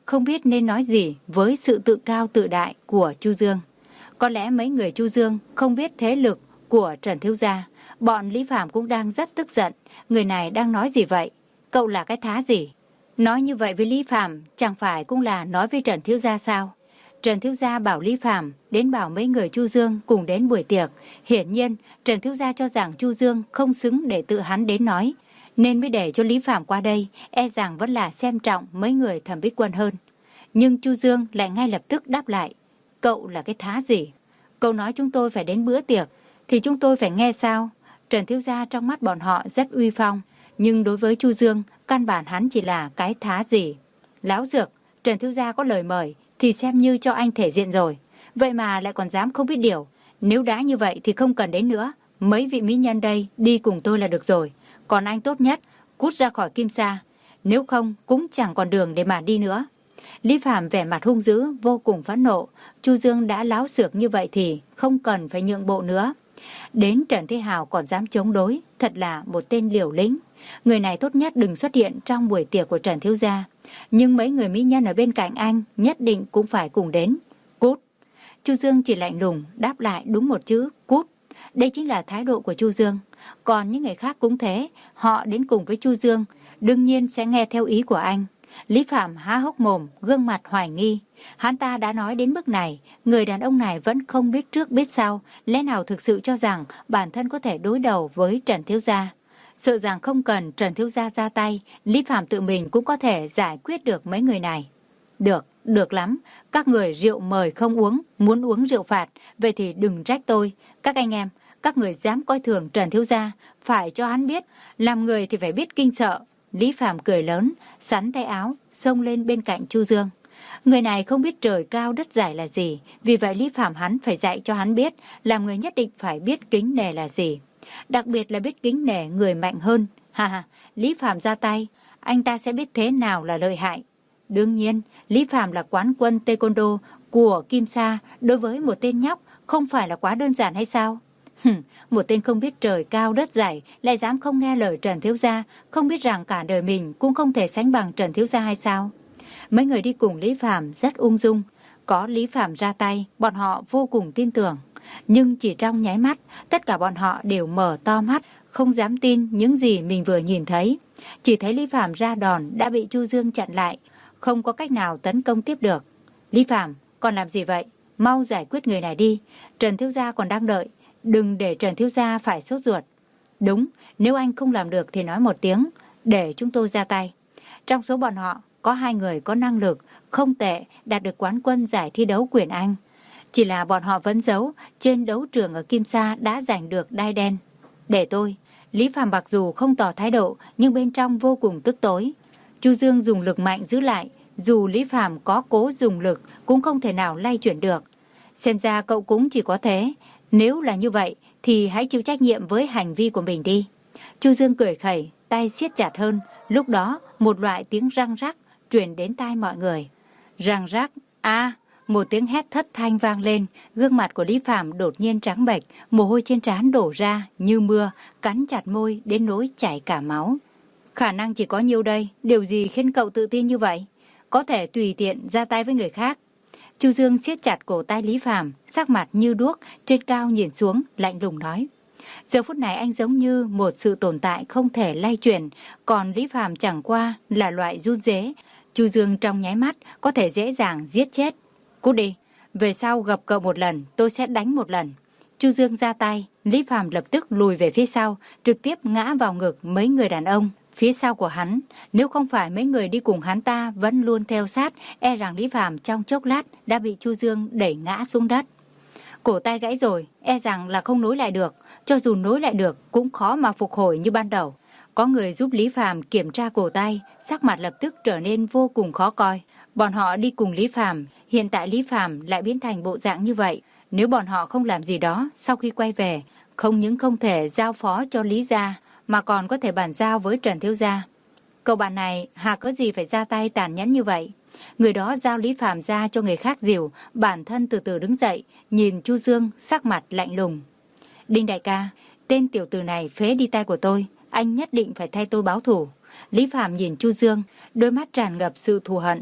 không biết nên nói gì với sự tự cao tự đại của Chu Dương. Có lẽ mấy người Chu Dương không biết thế lực của Trần thiếu gia. Bọn Lý Phàm cũng đang rất tức giận. Người này đang nói gì vậy? Cậu là cái thá gì? Nói như vậy với Lý Phàm chẳng phải cũng là nói với Trần thiếu gia sao? Trần thiếu gia bảo Lý Phàm đến bảo mấy người Chu Dương cùng đến buổi tiệc. Hiển nhiên Trần thiếu gia cho rằng Chu Dương không xứng để tự hắn đến nói, nên mới để cho Lý Phàm qua đây, e rằng vẫn là xem trọng mấy người Thẩm Bích Quân hơn. Nhưng Chu Dương lại ngay lập tức đáp lại, cậu là cái thá gì? Cậu nói chúng tôi phải đến bữa tiệc thì chúng tôi phải nghe sao? Trần thiếu gia trong mắt bọn họ rất uy phong, nhưng đối với Chu Dương căn bản hắn chỉ là cái thá gì. Láo dược, Trần thiếu gia có lời mời thì xem như cho anh thể diện rồi, vậy mà lại còn dám không biết điều. Nếu đã như vậy thì không cần đến nữa, mấy vị mỹ nhân đây đi cùng tôi là được rồi. Còn anh tốt nhất cút ra khỏi Kim Sa, nếu không cũng chẳng còn đường để mà đi nữa. Lý Phàm vẻ mặt hung dữ, vô cùng phẫn nộ. Chu Dương đã láo xược như vậy thì không cần phải nhượng bộ nữa. Đến Trần Thế Hào còn dám chống đối, thật là một tên liều lĩnh. Người này tốt nhất đừng xuất hiện trong buổi tiệc của Trần thiếu gia. Nhưng mấy người mỹ nhân ở bên cạnh anh nhất định cũng phải cùng đến. Cút. Chu Dương chỉ lạnh lùng đáp lại đúng một chữ cút. Đây chính là thái độ của Chu Dương. Còn những người khác cũng thế, họ đến cùng với Chu Dương đương nhiên sẽ nghe theo ý của anh. Lý Phạm há hốc mồm, gương mặt hoài nghi. Hắn ta đã nói đến mức này, người đàn ông này vẫn không biết trước biết sau, lẽ nào thực sự cho rằng bản thân có thể đối đầu với Trần thiếu gia. Sợ rằng không cần Trần thiếu gia ra tay, Lý Phạm tự mình cũng có thể giải quyết được mấy người này. Được, được lắm, các người rượu mời không uống, muốn uống rượu phạt, vậy thì đừng trách tôi. Các anh em, các người dám coi thường Trần thiếu gia, phải cho hắn biết, làm người thì phải biết kinh sợ. Lý Phạm cười lớn, sắn tay áo, xông lên bên cạnh Chu Dương. Người này không biết trời cao đất dài là gì, vì vậy Lý Phạm hắn phải dạy cho hắn biết, làm người nhất định phải biết kính nể là gì. Đặc biệt là biết kính nể người mạnh hơn. Ha ha, Lý Phạm ra tay, anh ta sẽ biết thế nào là lợi hại. Đương nhiên, Lý Phạm là quán quân taekwondo của Kim Sa, đối với một tên nhóc không phải là quá đơn giản hay sao? Hừm, một tên không biết trời cao đất dày lại dám không nghe lời Trần thiếu gia, không biết rằng cả đời mình cũng không thể sánh bằng Trần thiếu gia hay sao? Mấy người đi cùng Lý Phạm rất ung dung, có Lý Phạm ra tay, bọn họ vô cùng tin tưởng. Nhưng chỉ trong nháy mắt, tất cả bọn họ đều mở to mắt, không dám tin những gì mình vừa nhìn thấy. Chỉ thấy Lý Phạm ra đòn đã bị Chu Dương chặn lại, không có cách nào tấn công tiếp được. Lý Phạm, còn làm gì vậy? Mau giải quyết người này đi, Trần thiếu gia còn đang đợi. Đừng để Trần thiếu gia phải sốt ruột. Đúng, nếu anh không làm được thì nói một tiếng, để chúng tôi ra tay. Trong số bọn họ, có hai người có năng lực, không tệ, đạt được quán quân giải thi đấu quyền Anh. Chỉ là bọn họ vẫn giấu, trên đấu trường ở Kim Sa đã giành được đai đen. Để tôi, Lý Phạm mặc dù không tỏ thái độ, nhưng bên trong vô cùng tức tối. Chu Dương dùng lực mạnh giữ lại, dù Lý Phạm có cố dùng lực, cũng không thể nào lay chuyển được. Xem ra cậu cũng chỉ có thế. Nếu là như vậy, thì hãy chịu trách nhiệm với hành vi của mình đi. Chu Dương cười khẩy, tay siết chặt hơn. Lúc đó, một loại tiếng răng rắc truyền đến tai mọi người. Răng rắc, a một tiếng hét thất thanh vang lên. Gương mặt của Lý Phạm đột nhiên trắng bệch, mồ hôi trên trán đổ ra như mưa, cắn chặt môi đến nỗi chảy cả máu. Khả năng chỉ có nhiêu đây, điều gì khiến cậu tự tin như vậy? Có thể tùy tiện ra tay với người khác. Chu Dương siết chặt cổ tay Lý Phạm, sắc mặt như đuốc, trên cao nhìn xuống, lạnh lùng nói. Giờ phút này anh giống như một sự tồn tại không thể lay chuyển, còn Lý Phạm chẳng qua là loại run rế. Chu Dương trong nháy mắt có thể dễ dàng giết chết. Cút đi, về sau gặp cậu một lần, tôi sẽ đánh một lần. Chu Dương ra tay, Lý Phạm lập tức lùi về phía sau, trực tiếp ngã vào ngực mấy người đàn ông phía sau của hắn. Nếu không phải mấy người đi cùng hắn ta vẫn luôn theo sát, e rằng Lý Phạm trong chốc lát đã bị Chu Dương đẩy ngã xuống đất. Cổ tay gãy rồi, e rằng là không nối lại được, cho dù nối lại được cũng khó mà phục hồi như ban đầu. Có người giúp Lý Phạm kiểm tra cổ tay, sắc mặt lập tức trở nên vô cùng khó coi. Bọn họ đi cùng Lý Phạm, hiện tại Lý Phạm lại biến thành bộ dạng như vậy. Nếu bọn họ không làm gì đó, sau khi quay về, không những không thể giao phó cho Lý gia, mà còn có thể bàn giao với Trần thiếu gia. Cậu bạn này hà có gì phải ra tay tàn nhẫn như vậy? Người đó giao Lý Phạm ra cho người khác dìu, bản thân từ từ đứng dậy, nhìn Chu Dương sắc mặt lạnh lùng. Đinh đại ca, tên tiểu tử này phế đi tay của tôi, anh nhất định phải thay tôi báo thù. Lý Phạm nhìn Chu Dương, đôi mắt tràn ngập sự thù hận.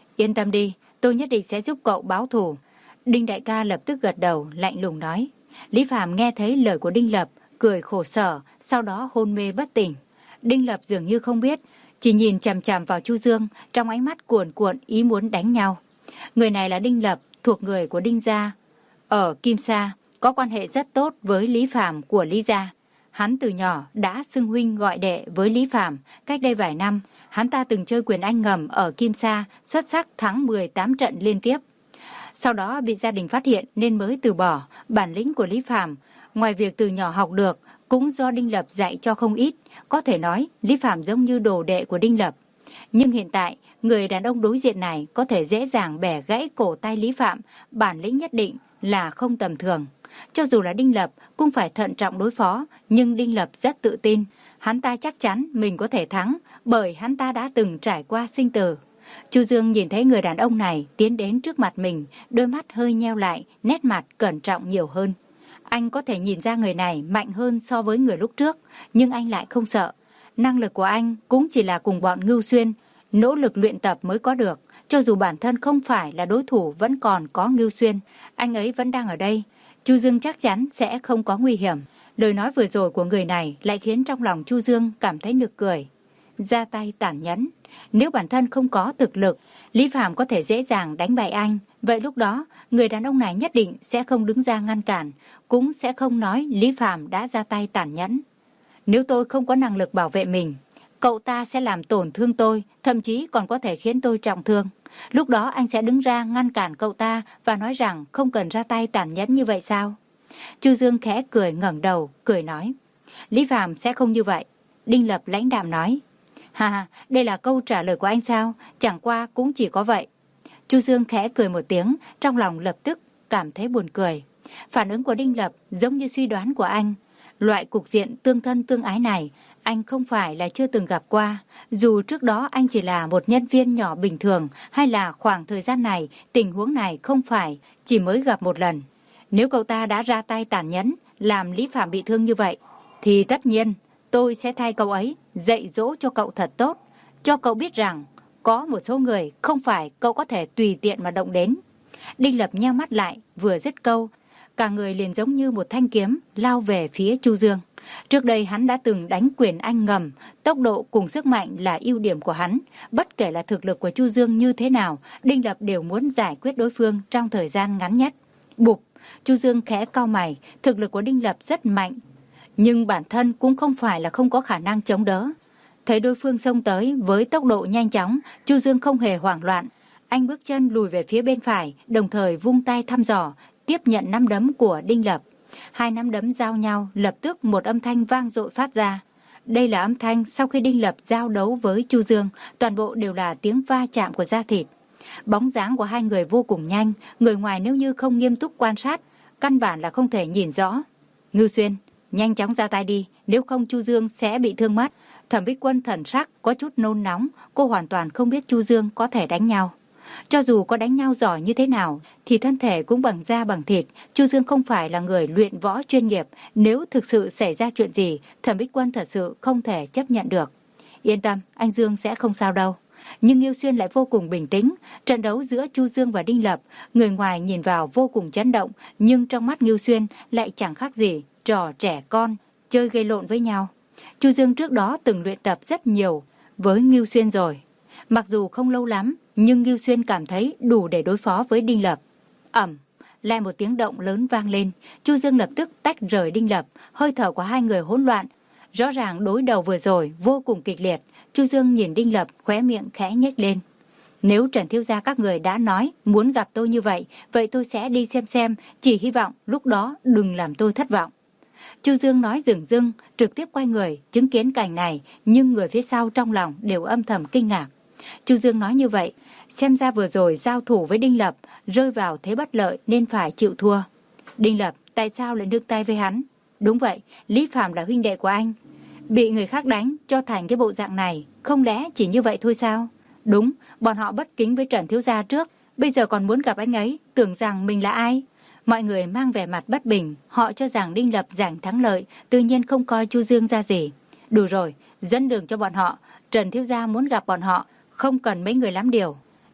Yên tâm đi, tôi nhất định sẽ giúp cậu báo thù. Đinh đại ca lập tức gật đầu, lạnh lùng nói. Lý Phàm nghe thấy lời của Đinh Lập, cười khổ sở, sau đó hôn mê bất tỉnh. Đinh Lập dường như không biết, chỉ nhìn chằm chằm vào Chu Dương, trong ánh mắt cuồn cuộn ý muốn đánh nhau. Người này là Đinh Lập, thuộc người của Đinh gia. Ở Kim Sa, có quan hệ rất tốt với Lý Phàm của Lý gia. Hắn từ nhỏ đã xưng huynh gọi đệ với Lý Phàm. Cách đây vài năm, hắn ta từng chơi quyền Anh ngầm ở Kim Sa, xuất sắc thắng mười tám trận liên tiếp. Sau đó bị gia đình phát hiện nên mới từ bỏ. Bản lĩnh của Lý Phàm, ngoài việc từ nhỏ học được, cũng do Đinh Lập dạy cho không ít. Có thể nói Lý Phàm giống như đồ đệ của Đinh Lập. Nhưng hiện tại, người đàn ông đối diện này có thể dễ dàng bẻ gãy cổ tay Lý Phạm, bản lĩnh nhất định là không tầm thường. Cho dù là Đinh Lập cũng phải thận trọng đối phó, nhưng Đinh Lập rất tự tin. Hắn ta chắc chắn mình có thể thắng, bởi hắn ta đã từng trải qua sinh tử. Chu Dương nhìn thấy người đàn ông này tiến đến trước mặt mình, đôi mắt hơi nheo lại, nét mặt cẩn trọng nhiều hơn. Anh có thể nhìn ra người này mạnh hơn so với người lúc trước, nhưng anh lại không sợ. Năng lực của anh cũng chỉ là cùng bọn Ngưu Xuyên, nỗ lực luyện tập mới có được. Cho dù bản thân không phải là đối thủ vẫn còn có Ngưu Xuyên, anh ấy vẫn đang ở đây. Chu Dương chắc chắn sẽ không có nguy hiểm. Lời nói vừa rồi của người này lại khiến trong lòng Chu Dương cảm thấy nực cười. Ra tay tàn nhẫn. Nếu bản thân không có thực lực, Lý Phàm có thể dễ dàng đánh bại anh. Vậy lúc đó, người đàn ông này nhất định sẽ không đứng ra ngăn cản, cũng sẽ không nói Lý Phàm đã ra tay tàn nhẫn. Nếu tôi không có năng lực bảo vệ mình, cậu ta sẽ làm tổn thương tôi, thậm chí còn có thể khiến tôi trọng thương. Lúc đó anh sẽ đứng ra ngăn cản cậu ta và nói rằng không cần ra tay tàn nhẫn như vậy sao? Chu Dương khẽ cười ngẩng đầu, cười nói. Lý Phàm sẽ không như vậy. Đinh Lập lãnh đạm nói. Hà hà, đây là câu trả lời của anh sao? Chẳng qua cũng chỉ có vậy. Chu Dương khẽ cười một tiếng, trong lòng lập tức cảm thấy buồn cười. Phản ứng của Đinh Lập giống như suy đoán của anh. Loại cục diện tương thân tương ái này, anh không phải là chưa từng gặp qua. Dù trước đó anh chỉ là một nhân viên nhỏ bình thường, hay là khoảng thời gian này, tình huống này không phải chỉ mới gặp một lần. Nếu cậu ta đã ra tay tàn nhẫn, làm Lý Phạm bị thương như vậy, thì tất nhiên tôi sẽ thay cậu ấy dạy dỗ cho cậu thật tốt, cho cậu biết rằng có một số người không phải cậu có thể tùy tiện mà động đến. Đinh Lập nheo mắt lại, vừa dứt câu, cả người liền giống như một thanh kiếm lao về phía Chu Dương. Trước đây hắn đã từng đánh quyền Anh ngầm, tốc độ cùng sức mạnh là ưu điểm của hắn. Bất kể là thực lực của Chu Dương như thế nào, Đinh Lập đều muốn giải quyết đối phương trong thời gian ngắn nhất. Bụp, Chu Dương khẽ cau mày, thực lực của Đinh Lập rất mạnh, nhưng bản thân cũng không phải là không có khả năng chống đỡ. Thấy đối phương xông tới với tốc độ nhanh chóng, Chu Dương không hề hoảng loạn. Anh bước chân lùi về phía bên phải, đồng thời vung tay thăm dò, tiếp nhận nắm đấm của Đinh Lập. Hai nắm đấm giao nhau, lập tức một âm thanh vang dội phát ra. Đây là âm thanh sau khi Đinh Lập giao đấu với Chu Dương, toàn bộ đều là tiếng va chạm của da thịt. Bóng dáng của hai người vô cùng nhanh, người ngoài nếu như không nghiêm túc quan sát, căn bản là không thể nhìn rõ. Ngưu Xuyên, nhanh chóng ra tay đi, nếu không Chu Dương sẽ bị thương mất. Thẩm Bích Quân thần sắc có chút nôn nóng, cô hoàn toàn không biết Chu Dương có thể đánh nhau. Cho dù có đánh nhau giỏi như thế nào, thì thân thể cũng bằng da bằng thịt. Chu Dương không phải là người luyện võ chuyên nghiệp. Nếu thực sự xảy ra chuyện gì, Thẩm Bích Quân thật sự không thể chấp nhận được. Yên tâm, anh Dương sẽ không sao đâu. Nhưng Ngưu Xuyên lại vô cùng bình tĩnh. Trận đấu giữa Chu Dương và Đinh Lập, người ngoài nhìn vào vô cùng chấn động, nhưng trong mắt Ngưu Xuyên lại chẳng khác gì trò trẻ con chơi gây lộn với nhau. Chu Dương trước đó từng luyện tập rất nhiều với Ngưu Xuyên rồi. Mặc dù không lâu lắm, nhưng Ngưu Xuyên cảm thấy đủ để đối phó với Đinh Lập. Ầm, lại một tiếng động lớn vang lên. Chu Dương lập tức tách rời Đinh Lập, hơi thở của hai người hỗn loạn. Rõ ràng đối đầu vừa rồi vô cùng kịch liệt. Chu Dương nhìn Đinh Lập, khóe miệng khẽ nhếch lên. Nếu Trần thiếu gia các người đã nói muốn gặp tôi như vậy, vậy tôi sẽ đi xem xem, chỉ hy vọng lúc đó đừng làm tôi thất vọng. Chu Dương nói dừng dưng, trực tiếp quay người, chứng kiến cảnh này, nhưng người phía sau trong lòng đều âm thầm kinh ngạc. Chu Dương nói như vậy, xem ra vừa rồi giao thủ với Đinh Lập, rơi vào thế bất lợi nên phải chịu thua. Đinh Lập, tại sao lại nương tay với hắn? Đúng vậy, Lý Phạm là huynh đệ của anh. Bị người khác đánh cho thành cái bộ dạng này, không lẽ chỉ như vậy thôi sao? Đúng, bọn họ bất kính với Trần thiếu gia trước, bây giờ còn muốn gặp anh ấy, tưởng rằng mình là ai? Mọi người mang vẻ mặt bất bình, họ cho rằng Đinh Lập giành thắng lợi, tự nhiên không coi Chu Dương ra gì. Đủ rồi, dẫn đường cho bọn họ, Trần thiếu gia muốn gặp bọn họ, không cần mấy người lắm điều.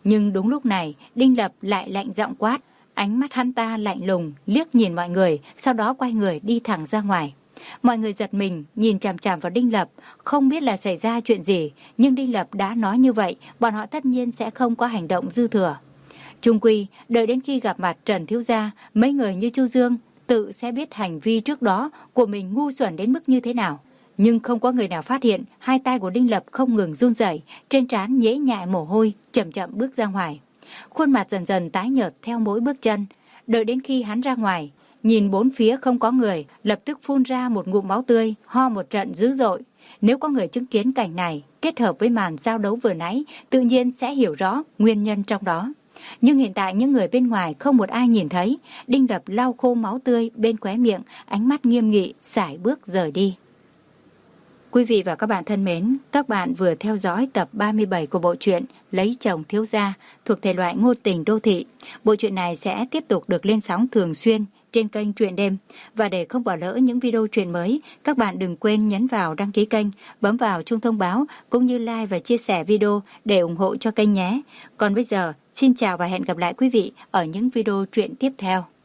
Nhưng đúng lúc này, Đinh Lập lại lạnh giọng quát. Ánh mắt hắn ta lạnh lùng, liếc nhìn mọi người, sau đó quay người đi thẳng ra ngoài. Mọi người giật mình, nhìn chằm chằm vào Đinh Lập, không biết là xảy ra chuyện gì, nhưng Đinh Lập đã nói như vậy, bọn họ tất nhiên sẽ không có hành động dư thừa. Chung quy, đợi đến khi gặp mặt Trần thiếu gia, mấy người như Chu Dương tự sẽ biết hành vi trước đó của mình ngu xuẩn đến mức như thế nào. Nhưng không có người nào phát hiện, hai tay của Đinh Lập không ngừng run rẩy, trên trán nhễ nhại mồ hôi, chậm chậm bước ra ngoài. Khuôn mặt dần dần tái nhợt theo mỗi bước chân. Đợi đến khi hắn ra ngoài, nhìn bốn phía không có người, lập tức phun ra một ngụm máu tươi, ho một trận dữ dội. Nếu có người chứng kiến cảnh này, kết hợp với màn giao đấu vừa nãy, tự nhiên sẽ hiểu rõ nguyên nhân trong đó. Nhưng hiện tại những người bên ngoài không một ai nhìn thấy. Đinh Lập lau khô máu tươi bên khóe miệng, ánh mắt nghiêm nghị, sải bước rời đi. Quý vị và các bạn thân mến, các bạn vừa theo dõi tập ba mươi bảy của bộ truyện Lấy chồng thiếu gia thuộc thể loại ngôn tình đô thị. Bộ truyện này sẽ tiếp tục được lên sóng thường xuyên trên kênh Truyện Đêm. Và để không bỏ lỡ những video truyện mới, các bạn đừng quên nhấn vào đăng ký kênh, bấm vào chuông thông báo cũng như like và chia sẻ video để ủng hộ cho kênh nhé. Còn bây giờ, xin chào và hẹn gặp lại quý vị ở những video truyện tiếp theo.